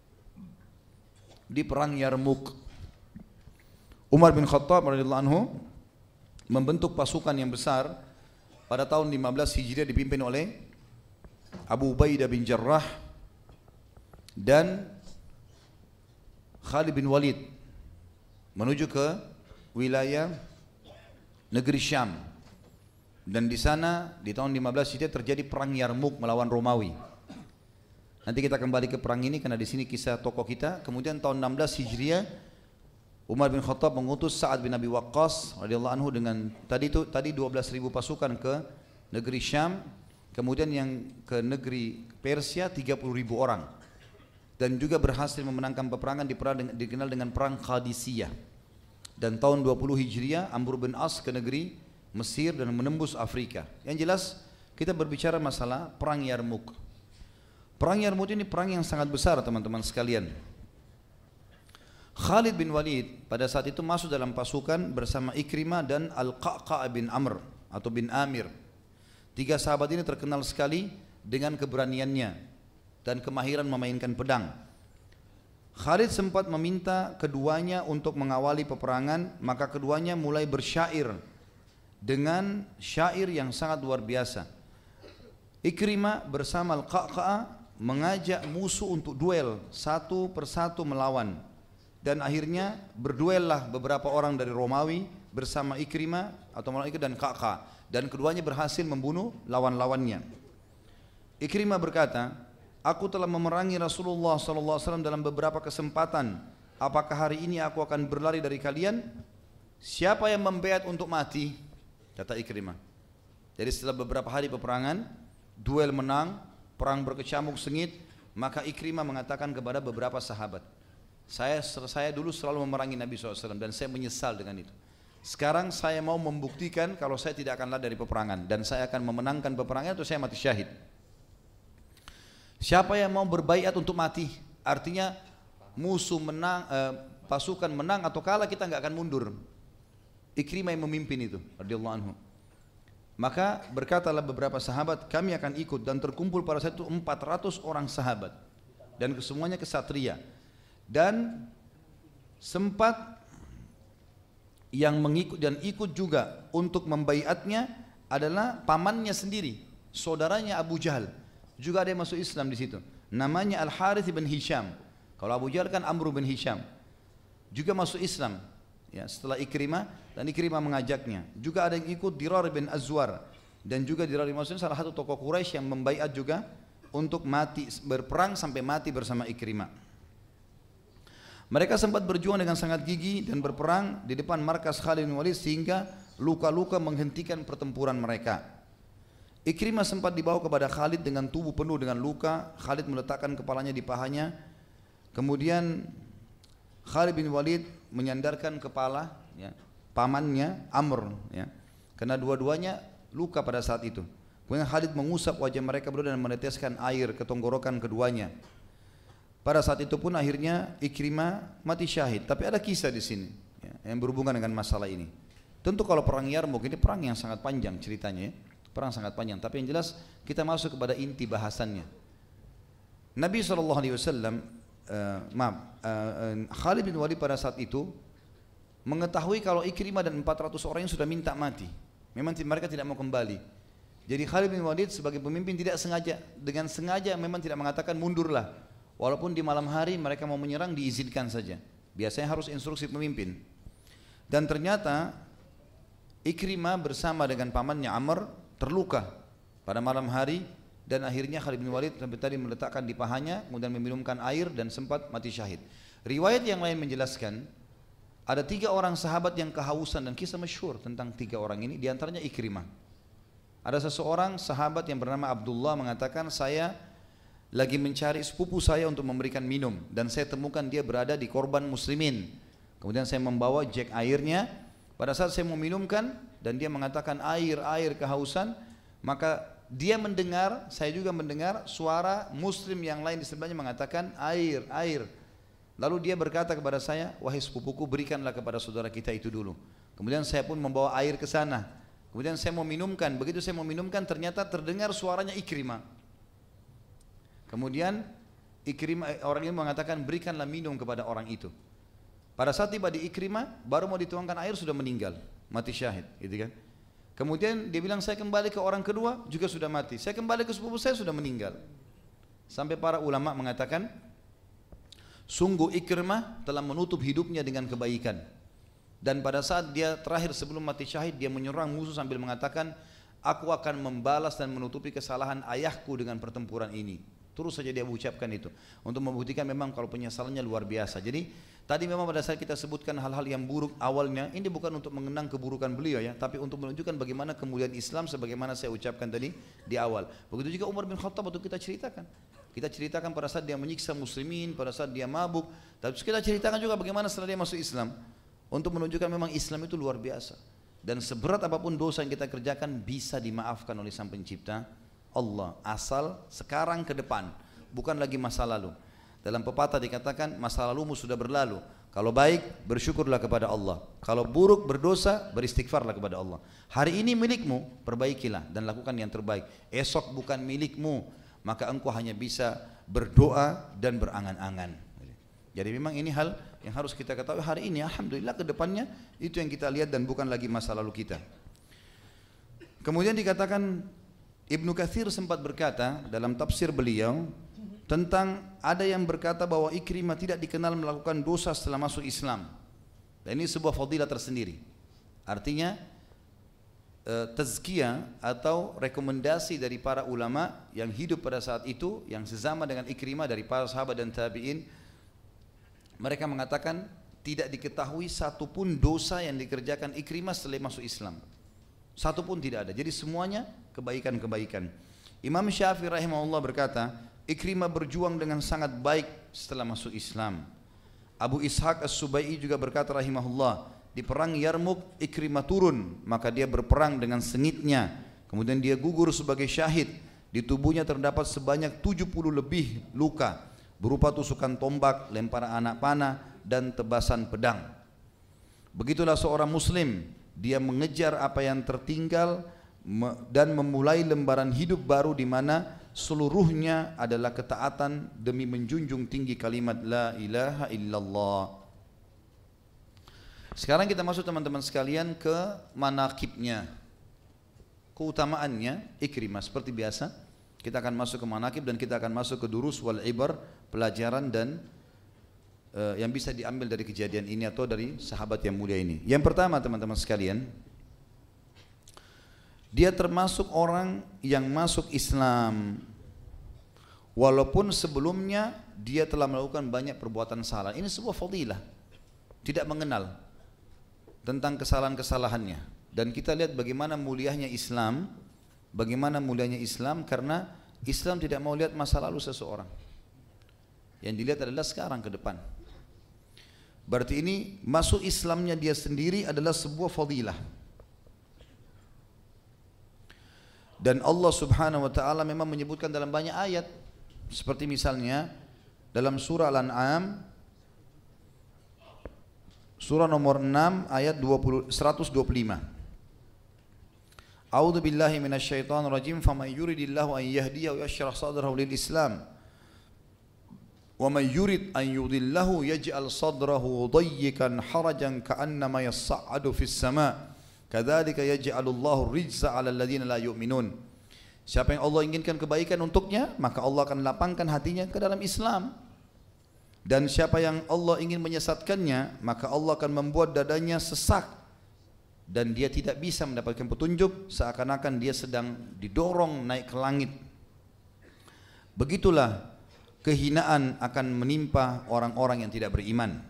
di perang Yarmuk. Umar bin Khattab radhiyallahu anhu membentuk pasukan yang besar pada tahun 15 Hijriah dipimpin oleh Abu Ubaidah bin Jarrah dan Khalid bin Walid menuju ke wilayah negeri Syam. Dan di sana di tahun 15 Hijriah terjadi perang Yarmuk melawan Romawi. Nanti kita kembali ke perang ini karena di sini kisah tokoh kita. Kemudian tahun 16 Hijriah Umar bin Khattab mengutus Sa'ad bin Abi Waqqas radhiyallahu anhu dengan tadi 12.000 pasukan ke negeri Syam, kemudian yang ke negeri Persia 30.000 orang. Dan juga berhasil memenangkan peperangan dikenal dengan perang Qadisiyah. Dan tahun 20 Hijriah Amr bin As ke negeri Mesir dan menembus Afrika. Yang jelas kita berbicara masalah perang Yarmuk. Perang Yarmuk ini perang yang sangat besar teman-teman sekalian. Khalid bin Walid pada saat itu masuk dalam pasukan bersama Ikrimah dan Al-Qa'qa' bin Amr atau bin Amir. Tiga sahabat ini terkenal sekali dengan keberaniannya dan kemahiran memainkan pedang. Khalid sempat meminta keduanya untuk mengawali peperangan, maka keduanya mulai bersyair dengan syair yang sangat luar biasa. Ikrimah bersama Al-Qa'qa' mengajak musuh untuk duel satu persatu melawan. Dan akhirnya berduellah beberapa orang dari Romawi bersama Ikrimah atau melawan dan Qa'qa'. Dan keduanya berhasil membunuh lawan-lawannya. Ikrimah berkata, aku telah memerangi Rasulullah SAW dalam beberapa kesempatan. Apakah hari ini aku akan berlari dari kalian? Siapa yang membaiat untuk mati? Kata Ikrimah. Jadi setelah beberapa hari peperangan, duel menang, perang berkecamuk sengit, maka Ikrimah mengatakan kepada beberapa sahabat, saya dulu selalu memerangi Nabi SAW dan saya menyesal dengan itu. Sekarang saya mau membuktikan kalau saya tidak akan lari dari peperangan dan saya akan memenangkan peperangan atau saya mati syahid. Siapa yang mau berbaiat untuk mati? Artinya musuh menang, pasukan menang atau kalah kita nggak akan mundur. Ikrimah yang memimpin itu radhiyallahu anhu. Maka berkatalah beberapa sahabat, kami akan ikut, dan terkumpul pada saat itu 400 orang sahabat dan kesemuanya kesatria. Dan sempat yang mengikut dan ikut juga untuk membaiatnya adalah pamannya sendiri, saudaranya Abu Jahal. Juga ada yang masuk Islam di situ. Namanya Al-Harith bin Hisham. Kalau Abu Jahal kan Amr bin Hisham. Juga masuk Islam. Ya, setelah Ikrimah, dan Ikrimah mengajaknya. Juga ada yang ikut Dirar bin Azwar, dan juga Dirar bin Azwar salah satu tokoh Quraisy yang membaiat juga untuk mati, berperang sampai mati bersama Ikrimah. Mereka sempat berjuang dengan sangat gigih dan berperang di depan markas Khalid bin Walid sehingga luka-luka menghentikan pertempuran mereka. Ikrimah sempat dibawa kepada Khalid dengan tubuh penuh dengan luka. Khalid meletakkan kepalanya di pahanya. Kemudian Khalid bin Walid menyandarkan kepala ya, pamannya Amr ya, karena dua-duanya luka pada saat itu. Kemudian Khalid mengusap wajah mereka berdua dan meneteskan air ke tenggorokan keduanya. Pada saat itu pun akhirnya Ikrimah mati syahid. Tapi ada kisah di sini ya, yang berhubungan dengan masalah ini. Tentu kalau perang Yarmuk ini perang yang sangat panjang ceritanya ya. Perang sangat panjang, tapi yang jelas kita masuk kepada inti bahasannya. Nabi SAW, Khalid bin Walid pada saat itu mengetahui kalau Ikrimah dan 400 orang yang sudah minta mati. Memang mereka tidak mau kembali. Jadi Khalid bin Walid sebagai pemimpin tidak sengaja, dengan sengaja memang tidak mengatakan mundurlah. Walaupun di malam hari mereka mau menyerang diizinkan saja. Biasanya harus instruksi pemimpin. Dan ternyata Ikrimah bersama dengan pamannya Amr terluka pada malam hari, dan akhirnya Khalid bin Walid sampai tadi meletakkan di pahanya, kemudian meminumkan air dan sempat mati syahid. Riwayat yang lain menjelaskan ada 3 orang sahabat yang kehausan, dan kisah masyhur tentang 3 orang ini, diantaranya Ikrimah. Ada seseorang sahabat yang bernama Abdullah mengatakan, saya lagi mencari sepupu saya untuk memberikan minum, dan saya temukan dia berada di korban muslimin. Kemudian saya membawa jek airnya. Pada saat saya mau minumkan dan dia mengatakan air kehausan, maka dia mendengar, saya juga mendengar suara muslim yang lain di sebelahnya mengatakan air. Lalu dia berkata kepada saya, wahai sepupuku, berikanlah kepada saudara kita itu dulu. Kemudian saya pun membawa air ke sana. Kemudian saya mau minumkan, begitu saya mau minumkan ternyata terdengar suaranya Ikrimah. Kemudian Ikrimah, orang ini mengatakan berikanlah minum kepada orang itu. Pada saat tiba di Ikrimah, baru mau dituangkan air sudah meninggal, mati syahid, gitu kan. Kemudian dia bilang saya kembali ke orang kedua juga sudah mati. Saya kembali ke sepupu saya sudah meninggal. Sampai para ulama mengatakan, sungguh Ikrimah telah menutup hidupnya dengan kebaikan. Dan pada saat dia terakhir sebelum mati syahid, dia menyerang musuh sambil mengatakan, aku akan membalas dan menutupi kesalahan ayahku dengan pertempuran ini. Terus saja dia ucapkan itu untuk membuktikan memang kalau penyesalannya luar biasa. Jadi tadi memang pada saat kita sebutkan hal-hal yang buruk awalnya, ini bukan untuk mengenang keburukan beliau ya, tapi untuk menunjukkan bagaimana kemuliaan Islam sebagaimana saya ucapkan tadi di awal. Begitu juga Umar bin Khattab waktu kita ceritakan. Kita ceritakan pada saat dia menyiksa muslimin, pada saat dia mabuk. Tapi kita ceritakan juga bagaimana setelah dia masuk Islam, untuk menunjukkan memang Islam itu luar biasa. Dan seberat apapun dosa yang kita kerjakan bisa dimaafkan oleh Sang Pencipta Allah, asal sekarang ke depan, bukan lagi masa lalu. Dalam pepatah dikatakan masa lalumu sudah berlalu, kalau baik bersyukurlah kepada Allah, kalau buruk berdosa beristighfarlah kepada Allah. Hari ini milikmu, perbaikilah dan lakukan yang terbaik. Esok bukan milikmu, maka engkau hanya bisa berdoa dan berangan-angan. Jadi memang ini hal yang harus kita ketahui hari ini. Alhamdulillah ke depannya itu yang kita lihat dan bukan lagi masa lalu kita. Kemudian dikatakan, Ibnu Katsir sempat berkata dalam tafsir beliau tentang ada yang berkata bahwa Ikrimah tidak dikenal melakukan dosa setelah masuk Islam. Dan ini sebuah fadilah tersendiri. Artinya tazkiyah atau rekomendasi dari para ulama yang hidup pada saat itu, yang sesama dengan Ikrimah dari para sahabat dan tabi'in, mereka mengatakan tidak diketahui satupun dosa yang dikerjakan Ikrimah setelah masuk Islam. Satupun tidak ada. Jadi semuanya kebaikan-kebaikan. Imam Syafi'i rahimahullah berkata, Ikrimah berjuang dengan sangat baik setelah masuk Islam. Abu Ishaq As-Subai'i juga berkata rahimahullah, di perang Yarmuk Ikrimah turun, maka dia berperang dengan sengitnya. Kemudian dia gugur sebagai syahid. Di tubuhnya terdapat sebanyak 70 lebih luka, berupa tusukan tombak, lemparan anak panah, dan tebasan pedang. Begitulah seorang muslim, dia mengejar apa yang tertinggal dan memulai lembaran hidup baru di mana seluruhnya adalah ketaatan demi menjunjung tinggi kalimat la ilaha illallah. Sekarang kita masuk teman-teman sekalian ke manaqibnya, keutamaannya Ikrimah. Seperti biasa kita akan masuk ke manaqib dan kita akan masuk ke durus wal ibar, pelajaran dan yang bisa diambil dari kejadian ini atau dari sahabat yang mulia ini. Yang pertama teman-teman sekalian, dia termasuk orang yang masuk Islam walaupun sebelumnya dia telah melakukan banyak perbuatan salah. Ini sebuah fadilah, tidak mengenal tentang kesalahan-kesalahannya. Dan kita lihat bagaimana mulianya Islam, karena Islam tidak mau lihat masa lalu seseorang, yang dilihat adalah sekarang ke depan. Berarti ini masuk Islamnya dia sendiri adalah sebuah fadilah. Dan Allah Subhanahu wa taala memang menyebutkan dalam banyak ayat, seperti misalnya dalam surah Al-An'am Surah nomor 6 ayat 125. A'udzu billahi minasyaitonir rajim. Faman yuridillahu an yahdiyahu yashrah sadrahu lil Islam. Wa man yurid an yudillahu yaj'al sadrahu dayyikan harajan ka'annama yas'adu fis sama'. Kadzalika yaj'alullahu rijza 'alal ladzina la yu'minun. Siapa yang Allah inginkan kebaikan untuknya, maka Allah akan lapangkan hatinya ke dalam Islam. Dan siapa yang Allah ingin menyesatkannya, maka Allah akan membuat dadanya sesak dan dia tidak bisa mendapatkan petunjuk, seakan-akan dia sedang didorong naik ke langit. Begitulah kehinaan akan menimpa orang-orang yang tidak beriman.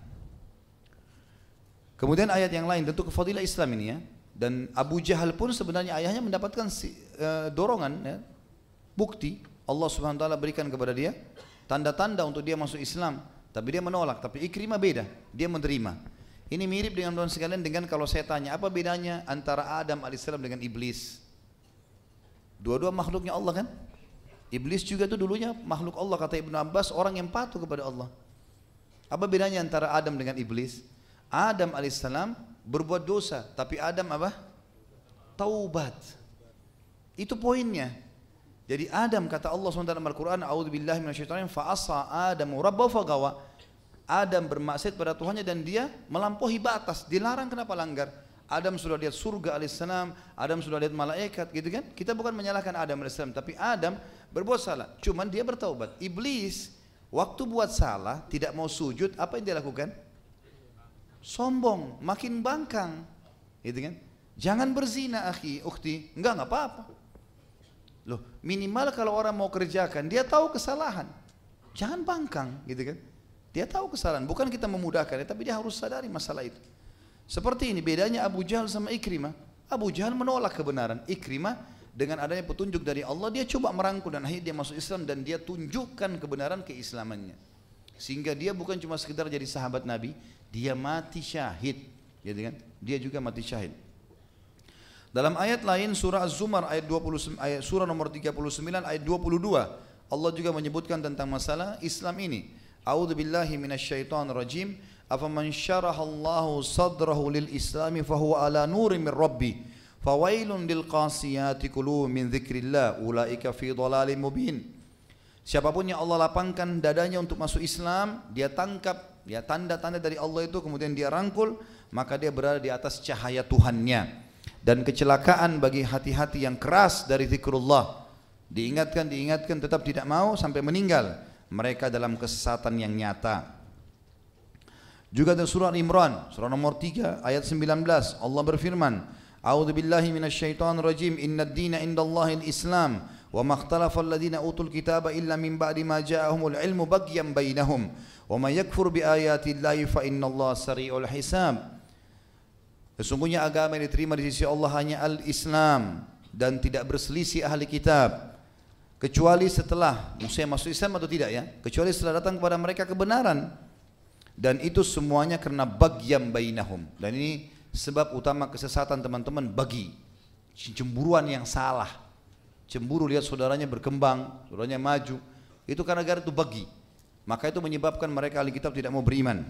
Kemudian ayat yang lain, tentu kefadilah Islam ini ya. Dan Abu Jahal pun sebenarnya ayahnya mendapatkan dorongan ya, bukti Allah Subhanahu wa taala berikan kepada dia tanda-tanda untuk dia masuk Islam. Tapi dia menolak, tapi Ikrimah beda, dia menerima. Ini mirip dengan teman sekalian dengan kalau saya tanya, apa bedanya antara Adam alaihissalam dengan Iblis? Dua-dua makhluknya Allah kan? Iblis juga itu dulunya makhluk Allah, kata Ibnu Abbas, orang yang patuh kepada Allah. Apa bedanya antara Adam dengan Iblis? Adam alaihissalam berbuat dosa, tapi Adam apa? Taubat. Itu poinnya. Jadi Adam, kata Allah SWT dalam Al-Quran, a'udzubillahi minasyaitonir rajim, fa'asa Adamu rabbahu fagawa. Adam bermaksiat pada Tuhannya dan dia melampaui batas, dilarang. Kenapa langgar? Adam sudah lihat surga alaihissalam, Adam sudah lihat malaikat, gitu kan? Kita bukan menyalahkan Adam alaihissalam, tapi Adam berbuat salah, cuman dia bertaubat. Iblis waktu buat salah, tidak mau sujud, apa yang dia lakukan? Sombong, makin bangkang, gitu kan? Jangan berzina akhi, ukhti, enggak apa-apa. Loh, minimal kalau orang mau kerjakan, dia tahu kesalahan. Jangan bangkang, gitu kan? Dia tahu kesalahan, bukan kita memudahkan, tapi dia harus sadari masalah itu. Seperti ini bedanya Abu Jahal sama Ikrimah. Abu Jahal menolak kebenaran. Ikrimah dengan adanya petunjuk dari Allah, dia coba merangkul dan akhirnya dia masuk Islam dan dia tunjukkan kebenaran keislamannya. Sehingga dia bukan cuma sekedar jadi sahabat Nabi, dia mati syahid, gitu kan? Dia juga mati syahid. Dalam ayat lain surah Az-Zumar ayat 20, surah nomor 39 ayat 22, Allah juga menyebutkan tentang masalah Islam ini. A'udzu billahi minasyaitonir rajim. Afaman syarahallahu sadrahu lil islami fahuwa ala nurin min rabbi fawailun lil qasiyati qulubuhum min dzikrillah ulaika fi dhalalim mubin. Siapapun yang Allah lapangkan dadanya untuk masuk Islam, dia tangkap ya tanda-tanda dari Allah itu, kemudian dia rangkul, maka dia berada di atas cahaya Tuhannya. Dan kecelakaan bagi hati-hati yang keras dari zikrullah, diingatkan tetap tidak mau sampai meninggal, mereka dalam kesesatan yang nyata. Juga dalam surah Imran, surah nomor 3 ayat 19, Allah berfirman, A'udzu billahi minasyaitonir rajim, innad dina indallahil Islam, wa ma ikhtalafa alladziina utul kitaba illa min ba'di ma ja'ahumul ilmu baghyan bainahum, wa may yakfur bi ayatillahi fa innallaha sari'ul hisab. Sesungguhnya agama yang diterima di sisi Allah hanya al-Islam dan tidak berselisih ahli kitab, kecuali setelah maksudnya masuk Islam atau tidak ya, kecuali setelah datang kepada mereka kebenaran, dan itu semuanya karena baghyan bainahum. Dan ini sebab utama kesesatan teman-teman, bagi cemburuan yang salah, cemburu lihat saudaranya berkembang, saudaranya maju, itu karena gara itu bagi, maka itu menyebabkan mereka ahli kitab tidak mau beriman.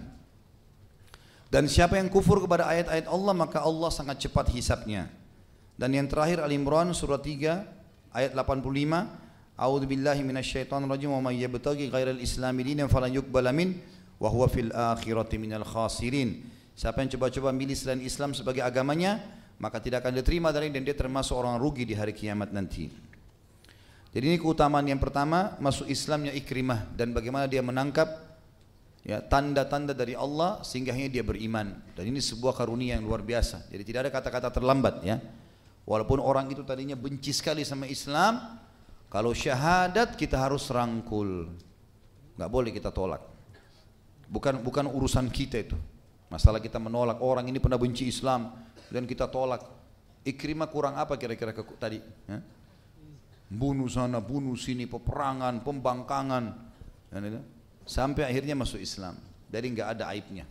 Dan siapa yang kufur kepada ayat-ayat Allah, maka Allah sangat cepat hisabnya. Dan yang terakhir Al-Imran surah 3 ayat 85, A'udzu billahi minasyaitonir rajim, wa may yabtaghi ghairal islami dinan falan yuqbala min wa huwa fil akhirati minal khasirin. Siapa yang coba-coba milih selain Islam sebagai agamanya, maka tidak akan diterima dari, dan dia termasuk orang rugi di hari kiamat nanti. Jadi ini keutamaan yang pertama, masuk Islamnya Ikrimah dan bagaimana dia menangkap ya tanda-tanda dari Allah sehingga akhirnya dia beriman. Dan ini sebuah karunia yang luar biasa. Jadi tidak ada kata-kata terlambat ya. Walaupun orang itu tadinya benci sekali sama Islam, kalau syahadat kita harus rangkul, nggak boleh kita tolak. Bukan urusan kita itu. Masalah kita menolak, orang ini pernah benci Islam dan kita tolak. Ikrimah kurang apa kira-kira tadi? Ya? Bunuh sana, bunuh sini, peperangan, pembangkangan, sampai akhirnya masuk Islam. Dari nggak ada aibnya.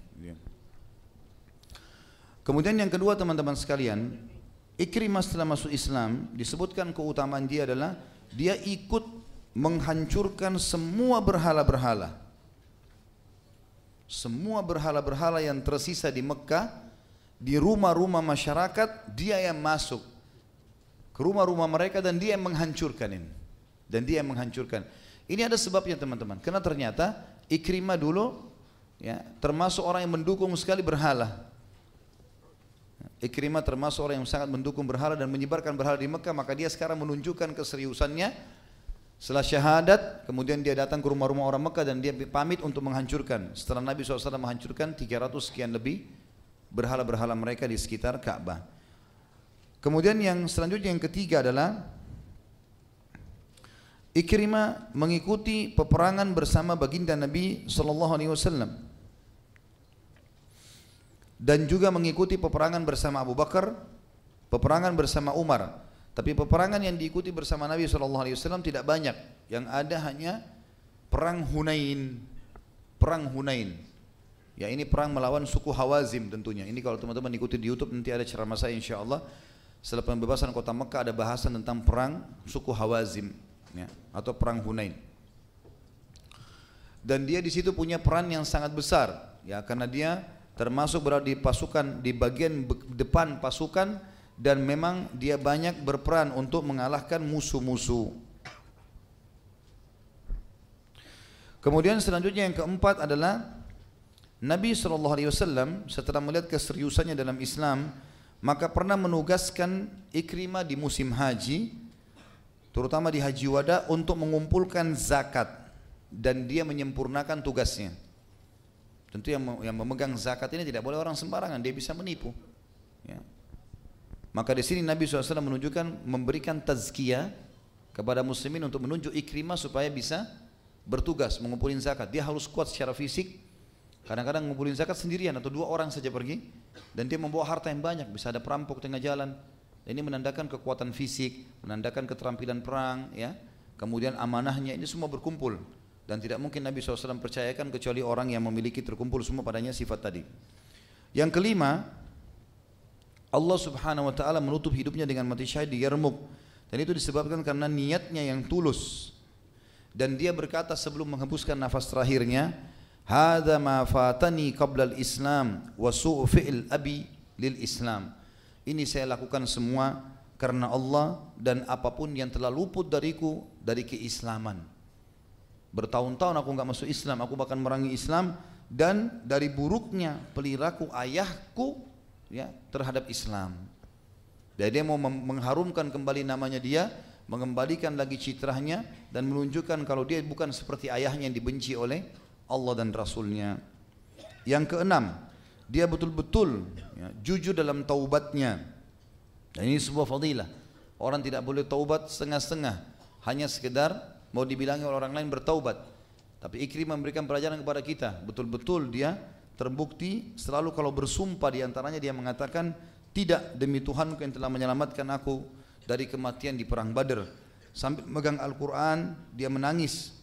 Kemudian yang kedua teman-teman sekalian, Ikrimah setelah masuk Islam disebutkan keutamaan dia adalah dia ikut menghancurkan semua berhala-berhala. semua berhala-berhala yang tersisa di Mekah, di rumah-rumah masyarakat, dia yang masuk ke rumah-rumah mereka dan dia yang menghancurkan ini. Dan dia yang menghancurkan. Ini ada sebabnya teman-teman. Karena ternyata Ikrimah dulu ya, termasuk orang yang mendukung sekali berhala. Ikrimah termasuk orang yang sangat mendukung berhala dan menyebarkan berhala di Mekah. Maka dia sekarang menunjukkan keseriusannya. Setelah syahadat, kemudian dia datang ke rumah-rumah orang Mekah dan dia pamit untuk menghancurkan. Setelah Nabi SAW menghancurkan 300 sekian lebih berhala-berhala mereka di sekitar Ka'bah. Kemudian yang selanjutnya yang ketiga adalah Ikrimah mengikuti peperangan bersama baginda Nabi SAW dan juga mengikuti peperangan bersama Abu Bakar, peperangan bersama Umar. Tapi peperangan yang diikuti bersama Nabi SAW tidak banyak. Yang ada hanya perang Hunain. Perang Hunain. Ya, ini perang melawan suku Hawazim tentunya. Ini kalau teman-teman ikuti di YouTube nanti ada ceramah saya insyaAllah. Setelah pembebasan kota Mekah ada bahasan tentang perang suku Hawazim. Ya, atau perang Hunain. Dan dia di situ punya peran yang sangat besar, ya, karena dia termasuk berada di pasukan di bagian depan pasukan dan memang dia banyak berperan untuk mengalahkan musuh-musuh. Kemudian selanjutnya yang keempat adalah Nabi SAW setelah melihat keseriusannya dalam Islam, maka pernah menugaskan Ikrimah di musim haji, terutama di Haji Wada, untuk mengumpulkan zakat dan dia menyempurnakan tugasnya. Tentu yang memegang zakat ini tidak boleh orang sembarangan, dia bisa menipu. Ya. Maka di sini Nabi SAW menunjukkan memberikan tazkiyah kepada muslimin untuk menunjuk Ikrimah supaya bisa bertugas mengumpulin zakat. Dia harus kuat secara fisik. Kadang-kadang ngumpulin zakat sendirian atau 2 orang saja pergi dan dia membawa harta yang banyak, bisa ada perampok tengah jalan. Ini menandakan kekuatan fisik, menandakan keterampilan perang, ya. Kemudian amanahnya ini semua berkumpul dan tidak mungkin Nabi SAW percayakan kecuali orang yang memiliki terkumpul semua padanya sifat tadi. Yang kelima, Allah Subhanahu Wa Taala menutup hidupnya dengan mati syahid di Yarmuk dan itu disebabkan karena niatnya yang tulus dan dia berkata sebelum menghembuskan nafas terakhirnya, "Hadza ma fatani qabla al-Islam wa su'u fi'l abi lil Islam." Ini saya lakukan semua karena Allah dan apapun yang telah luput dariku dari keislaman. Bertahun-tahun aku enggak masuk Islam, aku bahkan merangi Islam dan dari buruknya perilaku ayahku, ya, terhadap Islam. Dan dia mau mengharumkan kembali namanya dia, mengembalikan lagi citranya dan menunjukkan kalau dia bukan seperti ayahnya yang dibenci oleh Allah dan Rasulnya. Yang keenam, dia betul-betul, ya, jujur dalam taubatnya. Dan ini sebuah fadilah. Orang tidak boleh taubat setengah-setengah, hanya sekedar mau dibilangi oleh orang lain bertaubat. Tapi Ikrimah memberikan pelajaran kepada kita, betul-betul dia terbukti selalu kalau bersumpah diantaranya dia mengatakan, tidak demi Tuhanku yang telah menyelamatkan aku dari kematian di perang Badr. Sambil megang Al-Quran dia menangis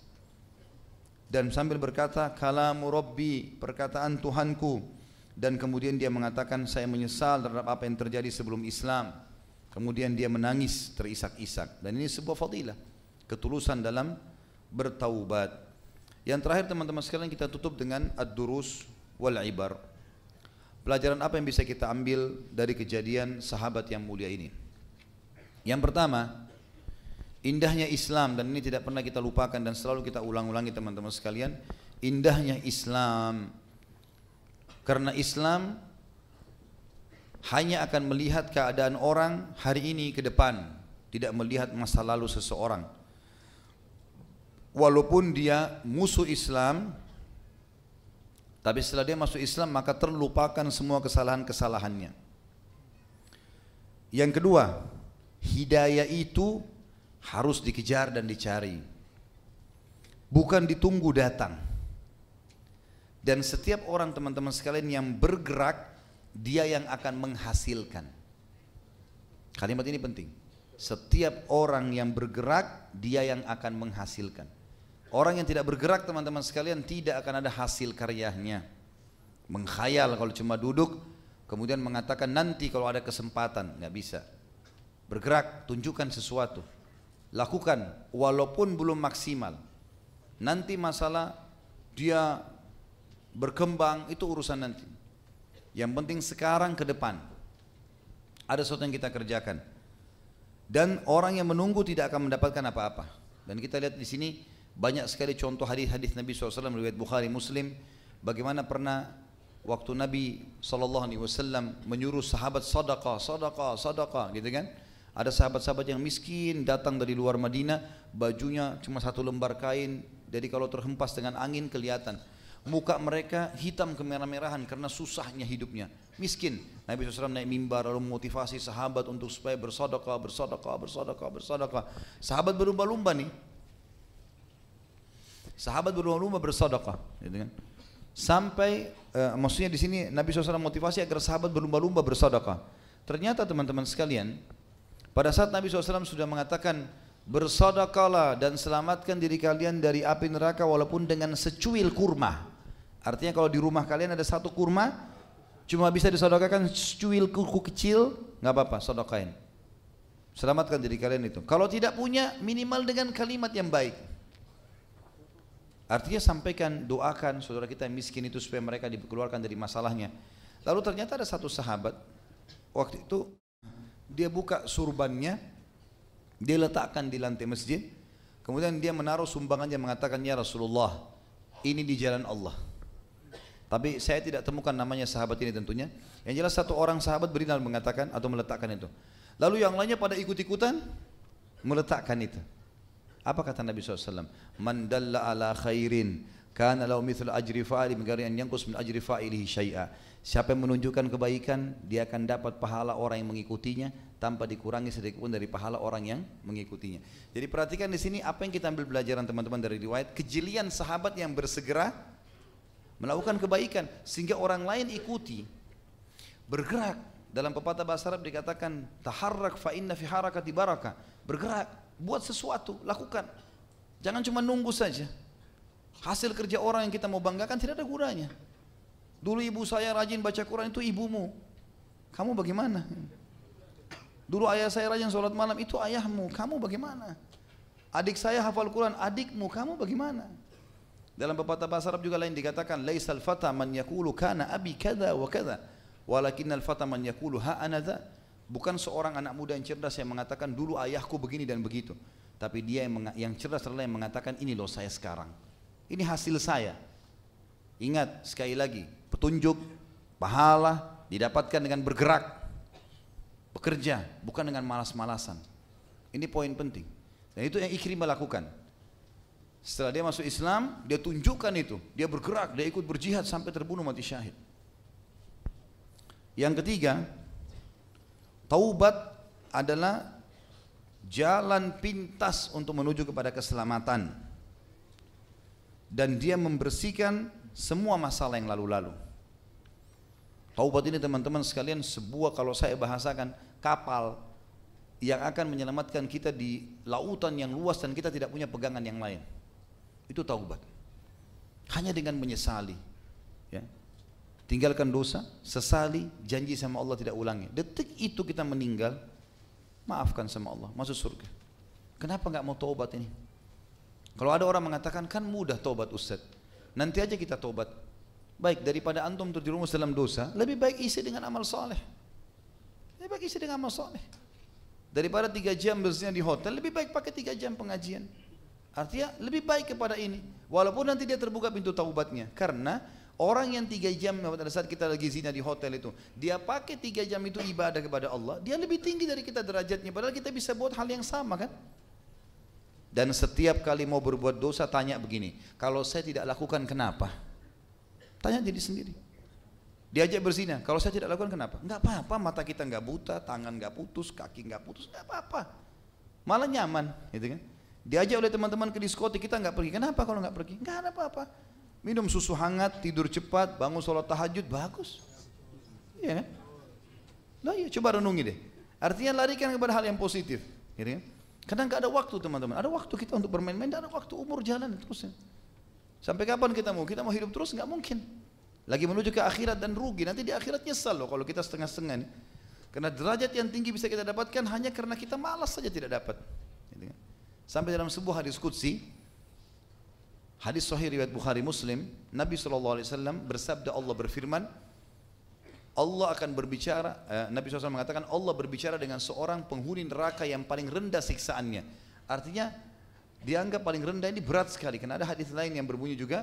dan sambil berkata, kalamu Rabbi, perkataan Tuhanku. Dan kemudian dia mengatakan, saya menyesal terhadap apa yang terjadi sebelum Islam. Kemudian dia menangis terisak-isak. Dan ini sebuah fadilah, ketulusan dalam bertaubat. Yang terakhir teman-teman sekalian, kita tutup dengan ad-durus wal ibar. Pelajaran apa yang bisa kita ambil dari kejadian sahabat yang mulia ini? Yang pertama, indahnya Islam, dan ini tidak pernah kita lupakan dan selalu kita ulang-ulangi teman-teman sekalian. Indahnya Islam, karena Islam hanya akan melihat keadaan orang hari ini ke depan, tidak melihat masa lalu seseorang. Walaupun dia musuh Islam, tapi setelah dia masuk Islam maka terlupakan semua kesalahan-kesalahannya. Yang kedua, hidayah itu harus dikejar dan dicari, bukan ditunggu datang. Dan setiap orang teman-teman sekalian yang bergerak, dia yang akan menghasilkan. Kalimat ini penting. Setiap orang yang bergerak, dia yang akan menghasilkan. Orang yang tidak bergerak teman-teman sekalian tidak akan ada hasil karyanya. Mengkhayal kalau cuma duduk, kemudian mengatakan nanti kalau ada kesempatan, nggak bisa. Bergerak, tunjukkan sesuatu. Lakukan walaupun belum maksimal. Nanti masalah dia berkembang, itu urusan nanti. Yang penting sekarang ke depan ada sesuatu yang kita kerjakan. Dan orang yang menunggu tidak akan mendapatkan apa-apa. Dan kita lihat di sini banyak sekali contoh hadis-hadis Nabi SAW riwayat Bukhari Muslim, bagaimana pernah waktu Nabi SAW menyuruh sahabat sedekah, sedekah, sedekah, gitu kan? Ada sahabat-sahabat yang miskin datang dari luar Madinah, bajunya cuma satu lembar kain, jadi kalau terhempas dengan angin kelihatan. Muka mereka hitam kemerah-merahan karena susahnya hidupnya, miskin. Nabi SAW naik mimbar lalu memotivasi sahabat untuk supaya bersedekah, bersedekah, bersedekah, bersedekah. Sahabat berlumba-lumba nih, sahabat berlumba-lumba bersedekah, gitu kan? Sampai maksudnya di sini Nabi SAW motivasi agar sahabat berlumba-lumba bersedekah. Ternyata teman-teman sekalian, pada saat Nabi SAW sudah mengatakan bersedekahlah dan selamatkan diri kalian dari api neraka walaupun dengan secuil kurma. Artinya kalau di rumah kalian ada satu kurma, cuma bisa disedekahkan secuil kuku kecil, nggak apa-apa, sedekahin. Selamatkan diri kalian itu. Kalau tidak punya, minimal dengan kalimat yang baik. Artinya sampaikan, doakan saudara kita yang miskin itu supaya mereka dikeluarkan dari masalahnya. Lalu ternyata ada satu sahabat, waktu itu dia buka surbannya, dia letakkan di lantai masjid, kemudian dia menaruh sumbangannya mengatakan, ya Rasulullah, ini di jalan Allah. Tapi saya tidak temukan namanya sahabat ini tentunya. Yang jelas satu orang sahabat berinal mengatakan atau meletakkan itu. Lalu yang lainnya pada ikut-ikutan meletakkan itu. Apa kata Nabi SAW? Man dalla ala khairin kana lahu mithlu ajri fa'ili min ghairi an yanqus min ajri fa'ilihi syai'a. Siapa yang menunjukkan kebaikan, dia akan dapat pahala orang yang mengikutinya tanpa dikurangi sedikit pun dari pahala orang yang mengikutinya. Jadi perhatikan di sini apa yang kita ambil pelajaran teman-teman dari riwayat, kejelian sahabat yang bersegera melakukan kebaikan sehingga orang lain ikuti, bergerak. Dalam pepatah bahasa Arab dikatakan taharrak fa inna fi harakati barakah. Bergerak, buat sesuatu, lakukan. Jangan cuma nunggu saja. Hasil kerja orang yang kita mau banggakan tidak ada gunanya. Dulu ibu saya rajin baca Quran, itu ibumu. Kamu bagaimana? Dulu ayah saya rajin sholat malam, itu ayahmu. Kamu bagaimana? Adik saya hafal Quran, adikmu. Kamu bagaimana? Dalam pepatah bahasa Arab juga lain dikatakan laisal fata man yaqulu kana abi kada wa kada walakinnal fata man yaqulu ha ana dza. Bukan seorang anak muda yang cerdas yang mengatakan dulu ayahku begini dan begitu, tapi dia yang cerdas adalah yang mengatakan ini loh saya sekarang, ini hasil saya. Ingat sekali lagi, petunjuk pahala didapatkan dengan bergerak, bekerja, bukan dengan malas-malasan. Ini poin penting, dan itu yang Ikrimah lakukan. Setelah dia masuk Islam, dia tunjukkan itu. Dia bergerak, dia ikut berjihad sampai terbunuh mati syahid. Yang ketiga, taubat adalah jalan pintas untuk menuju kepada keselamatan. Dan dia membersihkan semua masalah yang lalu-lalu. Taubat ini teman-teman sekalian sebuah, kalau saya bahasakan, kapal yang akan menyelamatkan kita di lautan yang luas dan kita tidak punya pegangan yang lain. Itu taubat. Hanya dengan menyesali, ya. Tinggalkan dosa, sesali, janji sama Allah tidak ulangi. Detik itu kita meninggal, maafkan sama Allah, masuk surga. Kenapa nggak mau taubat ini? Kalau ada orang mengatakan kan mudah taubat Ustaz, nanti aja kita taubat. Baik, daripada antum terjerumus dalam dosa, lebih baik isi dengan amal soleh. Lebih baik isi dengan amal soleh. Daripada 3 jam bersihnya di hotel, lebih baik pakai 3 jam pengajian. Artinya lebih baik kepada ini, walaupun nanti dia terbuka pintu taubatnya. Karena orang yang 3 jam pada saat kita lagi zina di hotel itu, dia pakai 3 jam itu ibadah kepada Allah, dia lebih tinggi dari kita derajatnya, padahal kita bisa buat hal yang sama kan. Dan setiap kali mau berbuat dosa tanya begini, kalau saya tidak lakukan kenapa? Tanya diri sendiri. Diajak berzina, kalau saya tidak lakukan kenapa? Enggak apa-apa, mata kita enggak buta, tangan enggak putus, kaki enggak putus, enggak apa-apa, malah nyaman gitu kan. Diajak oleh teman-teman ke diskotik, kita nggak pergi. Kenapa kalau nggak pergi? Nggak ada apa-apa. Minum susu hangat, tidur cepat, bangun sholat tahajud, bagus. Iya kan? Lah ya, coba renungi deh. Artinya larikan kepada hal yang positif. Gitu kan? Karena nggak ada waktu teman-teman. Ada waktu kita untuk bermain-main, ada waktu, umur jalan terus. Sampai kapan kita mau? Kita mau hidup terus? Nggak mungkin. Lagi menuju ke akhirat dan rugi. Nanti di akhirat nyesal loh kalau kita setengah-setengah nih. Karena derajat yang tinggi bisa kita dapatkan hanya karena kita malas saja tidak dapat. Gitu kan? Sampai dalam sebuah hadis qudsi, Hadis sahih riwayat Bukhari Muslim, Nabi SAW bersabda, Allah berfirman, Allah akan berbicara, Nabi SAW mengatakan Allah berbicara dengan seorang penghuni neraka yang paling rendah siksaannya. Artinya dianggap paling rendah ini berat sekali. Karena ada hadis lain yang berbunyi juga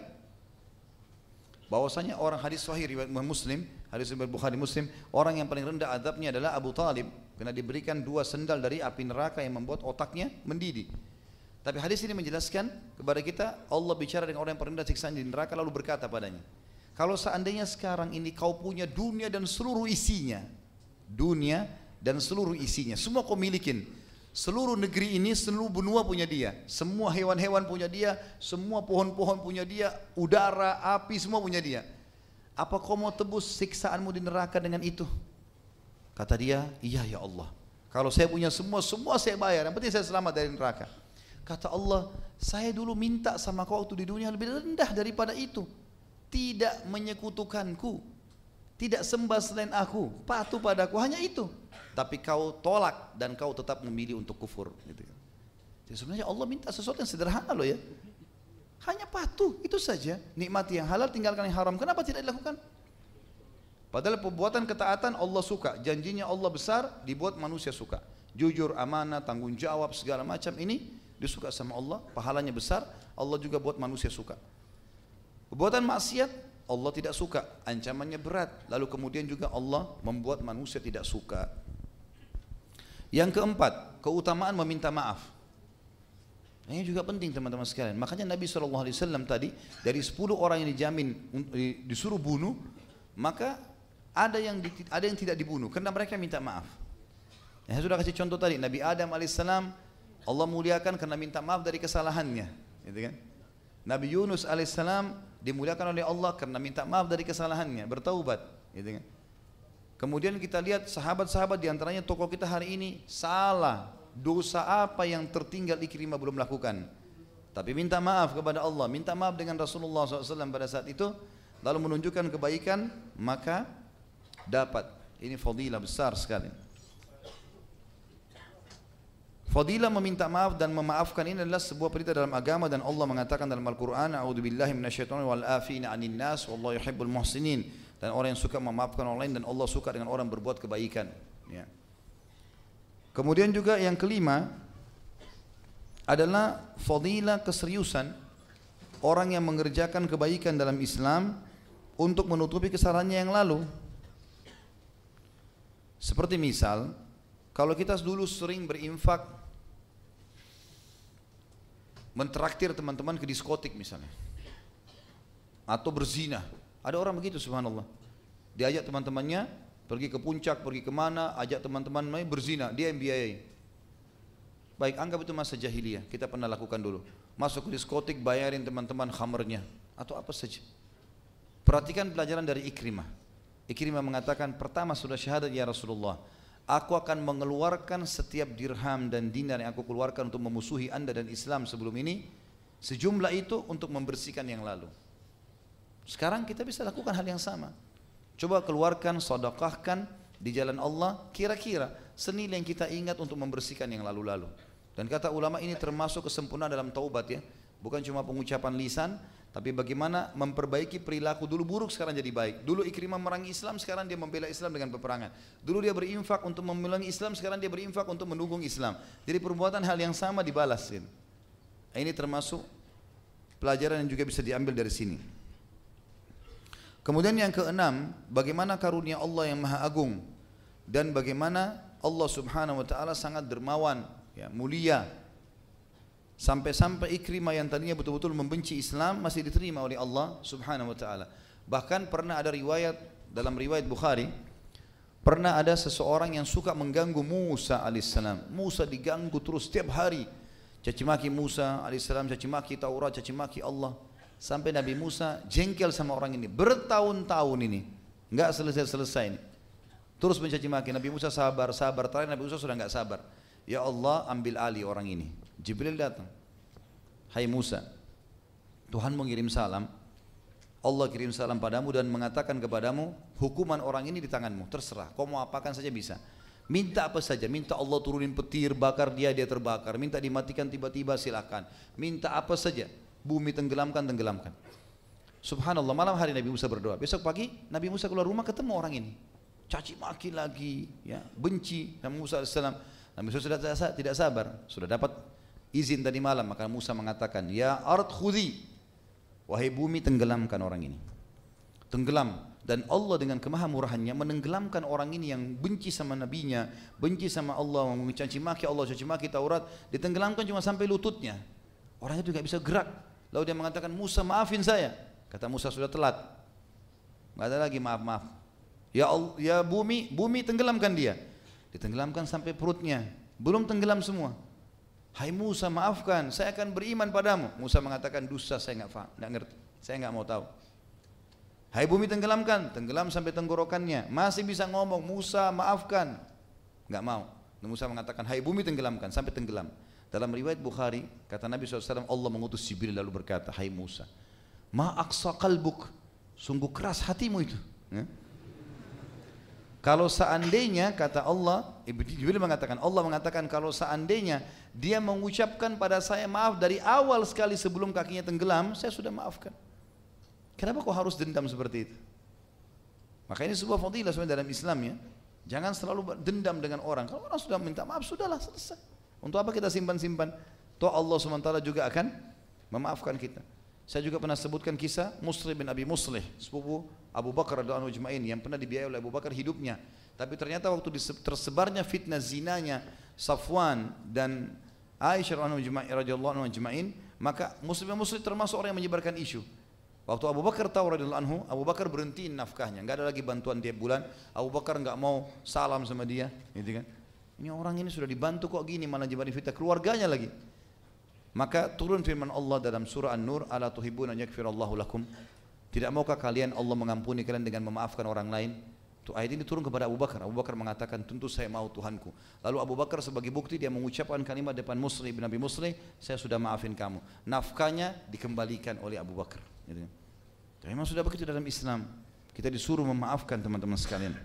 bahwasanya orang, hadis sahih riwayat Muslim, hadis riwayat Bukhari Muslim, orang yang paling rendah azabnya adalah Abu Talib, karena diberikan 2 sendal dari api neraka yang membuat otaknya mendidih. Tapi hadis ini menjelaskan kepada kita, Allah bicara dengan orang yang paling rendah siksaan di neraka lalu berkata padanya, kalau seandainya sekarang ini kau punya dunia dan seluruh isinya, dunia dan seluruh isinya, semua kau milikin, seluruh negeri ini, seluruh benua punya dia, semua hewan-hewan punya dia, semua pohon-pohon punya dia, udara, api, semua punya dia. Apa kau mau tebus siksaanmu di neraka dengan itu? Kata dia, iya ya Allah. Kalau saya punya semua saya bayar, yang penting saya selamat dari neraka. Kata Allah, saya dulu minta sama kau waktu di dunia lebih rendah daripada itu. Tidak menyekutukanku, tidak sembah selain aku, patuh padaku, hanya itu. Tapi kau tolak dan kau tetap memilih untuk kufur. Gitu. Jadi sebenarnya Allah minta sesuatu yang sederhana loh ya. Hanya patuh, itu saja. Nikmati yang halal, tinggalkan yang haram. Kenapa tidak dilakukan? Padahal perbuatan ketaatan Allah suka, janjinya Allah besar, dibuat manusia suka. Jujur, amanah, tanggung jawab, segala macam ini disuka sama Allah, pahalanya besar, Allah juga buat manusia suka. Perbuatan maksiat Allah tidak suka, ancamannya berat, lalu kemudian juga Allah membuat manusia tidak suka. Yang keempat, keutamaan meminta maaf. Ini juga penting teman-teman sekalian. Makanya Nabi SAW tadi, dari 10 orang yang dijamin disuruh bunuh, maka ada yang tidak dibunuh karena mereka minta maaf. Saya sudah kasih contoh tadi, Nabi Adam alaihissalam Allah muliakan karena minta maaf dari kesalahannya, gitu kan? Nabi Yunus alaihissalam dimuliakan oleh Allah karena minta maaf dari kesalahannya, bertaubat, gitu kan? Kemudian kita lihat sahabat-sahabat diantaranya tokoh kita hari ini salah, dosa apa yang tertinggal Ikrimah belum lakukan, tapi minta maaf kepada Allah, minta maaf dengan Rasulullah SAW pada saat itu, lalu menunjukkan kebaikan, maka dapat. Ini fadilah besar sekali. Fadilah meminta maaf dan memaafkan ini adalah sebuah perintah dalam agama, dan Allah mengatakan dalam Al-Quran, a'udzubillahi minasyaitonir wal afina 'anil nas wallahu yuhibbul muhsinin, dan orang yang suka memaafkan orang lain, dan Allah suka dengan orang berbuat kebaikan, ya. Kemudian juga yang kelima adalah fadilah keseriusan orang yang mengerjakan kebaikan dalam Islam untuk menutupi kesalahannya yang lalu. Seperti misal, kalau kita dulu sering berinfak mentraktir teman-teman ke diskotik misalnya, atau berzina, ada orang begitu subhanallah, diajak teman-temannya pergi ke puncak, pergi kemana, ajak teman-teman main berzina, dia yang biayai. Baik, anggap itu masa jahiliyah, kita pernah lakukan dulu, masuk ke diskotik, bayarin teman-teman khamernya atau apa saja. Perhatikan pelajaran dari Ikrimah. Ikrimah mengatakan, pertama sudah syahadat ya Rasulullah, aku akan mengeluarkan setiap dirham dan dinar yang aku keluarkan untuk memusuhi anda dan Islam sebelum ini, sejumlah itu untuk membersihkan yang lalu. Sekarang kita bisa lakukan hal yang sama. Coba keluarkan, sedekahkan di jalan Allah, kira-kira senilai yang kita ingat untuk membersihkan yang lalu-lalu. Dan kata ulama ini termasuk kesempurnaan dalam taubat ya. Bukan cuma pengucapan lisan, tapi bagaimana memperbaiki perilaku. Dulu buruk, sekarang jadi baik. Dulu Ikrimah memerangi Islam, sekarang dia membela Islam dengan peperangan. Dulu dia berinfak untuk memerangi Islam, sekarang dia berinfak untuk mendukung Islam. Jadi perbuatan hal yang sama dibalas. Ini termasuk pelajaran yang juga bisa diambil dari sini. Kemudian yang keenam, bagaimana karunia Allah yang maha agung, dan bagaimana Allah subhanahu wa ta'ala sangat dermawan, ya, mulia. Sampai-sampai Ikrimah yang tadinya betul-betul membenci Islam masih diterima oleh Allah subhanahu wa ta'ala. Bahkan pernah ada riwayat, dalam riwayat Bukhari, pernah ada seseorang yang suka mengganggu Musa alaihissalam. Musa diganggu terus setiap hari, cacimaki Musa alaihissalam, cacimaki Taurat, cacimaki Allah. Sampai Nabi Musa jengkel sama orang ini bertahun-tahun ini, nggak selesai-selesai ini. Terus mencaci maki. Nabi Musa sabar, terakhir Nabi Musa sudah nggak sabar. Ya Allah, ambil alih orang ini. Jibril datang. Hai Musa, Tuhan mengirim salam. Allah kirim salam padamu dan mengatakan kepadamu, hukuman orang ini di tanganmu. Terserah, kau mau apakan saja bisa. Minta apa saja, minta Allah turunin petir, bakar dia, dia terbakar. Minta dimatikan tiba-tiba, silakan. Minta apa saja. bumi tenggelamkan. Subhanallah, malam hari Nabi Musa berdoa. Besok pagi Nabi Musa keluar rumah ketemu orang ini. Caci maki lagi, ya, benci sama Musa AS. Nabi Musa sudah tidak sabar, sudah dapat izin tadi malam, maka Musa mengatakan, ya ard khudhi, wahai bumi tenggelamkan orang ini. Tenggelam, dan Allah dengan kemahamurahannya menenggelamkan orang ini yang benci sama nabinya, benci sama Allah, mencaci maki Allah, caci maki Taurat, ditenggelamkan cuma sampai lututnya. Orang itu tidak bisa gerak. Lalu dia mengatakan, Musa maafin saya. Kata Musa, sudah telat, nggak ada lagi maaf. Ya Allah, ya bumi tenggelamkan dia. Ditenggelamkan sampai perutnya, belum tenggelam semua. Hai Musa, maafkan, saya akan beriman padamu. Musa mengatakan, dusta, saya nggak ngerti, saya nggak mau tahu. Hai bumi tenggelamkan, tenggelam sampai tenggorokannya, masih bisa ngomong, Musa maafkan, nggak mau. Musa mengatakan, hai bumi tenggelamkan, sampai tenggelam. Dalam riwayat Bukhari, kata Nabi SAW, Allah mengutus Jibril lalu berkata, hai Musa, ma aqsa qalbuk, sungguh keras hatimu itu. Ya? Kalau seandainya, kata Allah, Jibril mengatakan, Allah mengatakan, kalau seandainya dia mengucapkan pada saya maaf dari awal sekali sebelum kakinya tenggelam, saya sudah maafkan. Kenapa kau harus dendam seperti itu? Maka ini sebuah fadilah sebenarnya dalam Islam, ya. Jangan selalu dendam dengan orang. Kalau orang sudah minta maaf, sudahlah, selesai. Untuk apa kita simpan-simpan? Toh Allah SWT juga akan memaafkan kita. Saya juga pernah sebutkan kisah Muslim bin Abi Muslih, sepupu Abu Bakar radhiyallahu anhu ajma'in, yang pernah dibiayai oleh Abu Bakar hidupnya. Tapi ternyata waktu tersebarnya fitnah zinanya Safwan dan Aisyah radhiyallahu anhu ajma'in, maka Muslim bin Muslih termasuk orang yang menyebarkan isu. Waktu Abu Bakar tahu radhiyallahu anhu, Abu Bakar berhentiin nafkahnya, enggak ada lagi bantuan tiap bulan. Abu Bakar enggak mau salam sama dia, gitu kan? Ini orang ini sudah dibantu kok gini, malah nyebarin fitnah keluarganya lagi. Maka turun firman Allah dalam surah An-Nur, ala tuhibbuna an yaghfirallahu lakum? Tidak maukah kalian Allah mengampuni kalian dengan memaafkan orang lain? Tuh, ayat ini turun kepada Abu Bakar. Abu Bakar mengatakan, tentu saya mau Tuhanku. Lalu Abu Bakar sebagai bukti dia mengucapkan kalimat depan Muslim bin Abi Muslih, saya sudah maafin kamu. Nafkahnya dikembalikan oleh Abu Bakar. Gitu. Memang sudah begitu dalam Islam. Kita disuruh memaafkan teman-teman sekalian.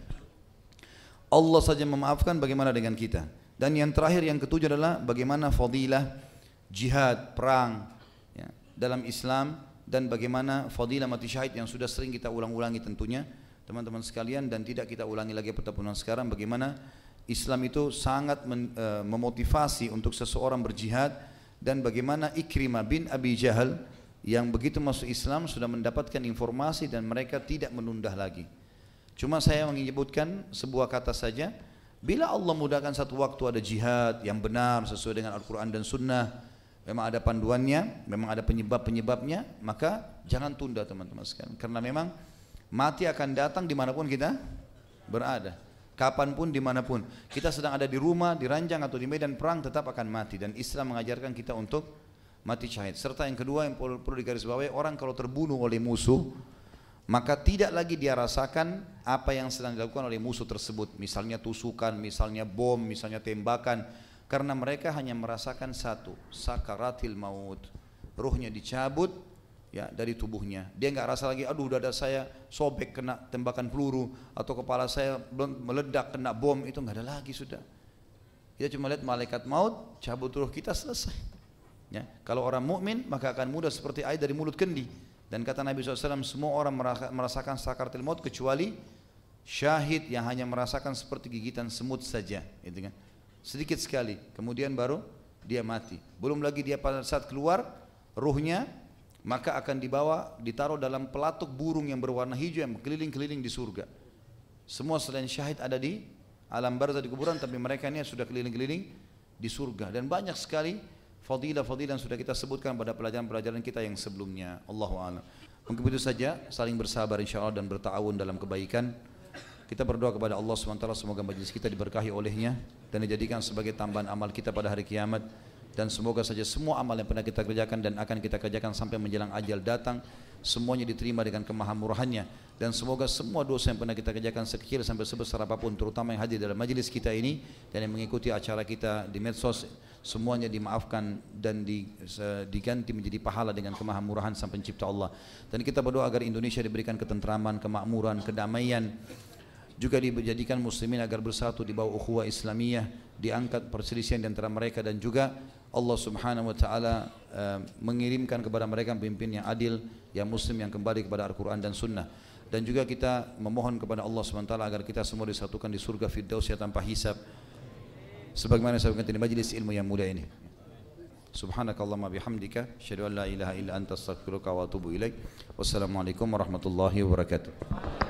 Allah saja memaafkan, bagaimana dengan kita? Dan yang terakhir, yang ketujuh adalah bagaimana fadilah jihad, perang, ya, dalam Islam, dan bagaimana fadilah mati syahid yang sudah sering kita ulang-ulangi tentunya teman-teman sekalian, dan tidak kita ulangi lagi pertemuan sekarang. Bagaimana Islam itu sangat memotivasi untuk seseorang berjihad, dan bagaimana Ikrimah bin Abi Jahal yang begitu masuk Islam sudah mendapatkan informasi dan mereka tidak menunda lagi. Cuma saya menyebutkan sebuah kata saja, bila Allah mudahkan satu waktu ada jihad yang benar sesuai dengan Al-Quran dan Sunnah, memang ada panduannya, memang ada penyebab-penyebabnya, maka jangan tunda teman-teman sekalian. Karena memang mati akan datang dimanapun kita berada, kapanpun, dimanapun. Kita sedang ada di rumah, di ranjang atau di medan perang, tetap akan mati. Dan Islam mengajarkan kita untuk mati syahid. Serta yang kedua yang perlu digarisbawahi, orang kalau terbunuh oleh musuh, maka tidak lagi dia rasakan apa yang sedang dilakukan oleh musuh tersebut. Misalnya tusukan, misalnya bom, misalnya tembakan. Karena mereka hanya merasakan satu, sakaratil maut, ruhnya dicabut, ya, dari tubuhnya. Dia nggak rasa lagi, aduh dada saya sobek kena tembakan peluru, atau kepala saya meledak kena bom, itu nggak ada lagi sudah. Kita cuma lihat malaikat maut, cabut ruh kita, selesai. Ya, kalau orang mukmin maka akan mudah seperti air dari mulut kendi. Dan kata Nabi SAW, semua orang merasakan sakaratil maut kecuali syahid yang hanya merasakan seperti gigitan semut saja, gitu kan? Sedikit sekali, kemudian baru dia mati. Belum lagi dia pada saat keluar ruhnya, maka akan dibawa, ditaruh dalam pelatuk burung yang berwarna hijau yang keliling-keliling di surga. Semua selain syahid ada di alam barzah di kuburan, tapi mereka ini sudah keliling-keliling di surga. Dan banyak sekali fadilah-fadilah yang sudah kita sebutkan pada pelajaran-pelajaran kita yang sebelumnya. Allahu a'lam. Mungkin itu saja, saling bersabar insyaallah dan berta'awun dalam kebaikan. Kita berdoa kepada Allah SWT, semoga majlis kita diberkahi olehnya dan dijadikan sebagai tambahan amal kita pada hari kiamat. Dan semoga saja semua amal yang pernah kita kerjakan dan akan kita kerjakan sampai menjelang ajal datang, semuanya diterima dengan kemahamurahannya. Dan semoga semua dosa yang pernah kita kerjakan sekecil sampai sebesar apapun, terutama yang hadir dalam majlis kita ini dan yang mengikuti acara kita di medsos, semuanya dimaafkan dan diganti menjadi pahala dengan kemahamurahan Sang Pencipta Allah. Dan kita berdoa agar Indonesia diberikan ketentraman, kemakmuran, kedamaian, juga dijadikan muslimin agar bersatu di bawah ukhuwah Islamiyah, diangkat perselisihan di antara mereka, dan juga Allah Subhanahu wa taala mengirimkan kepada mereka pemimpin yang adil, yang muslim, yang kembali kepada Al-Qur'an dan Sunnah. Dan juga kita memohon kepada Allah Subhanahu wa taala agar kita semua disatukan di surga Firdaus tanpa hisab. Sebagaimana disebutkan di majlis ilmu yang mulia ini. Subhanakallahumma bihamdika asyhadu an la ilaha illa anta astaghfiruka wa atubu ilaik. Wassalamualaikum warahmatullahi wabarakatuh.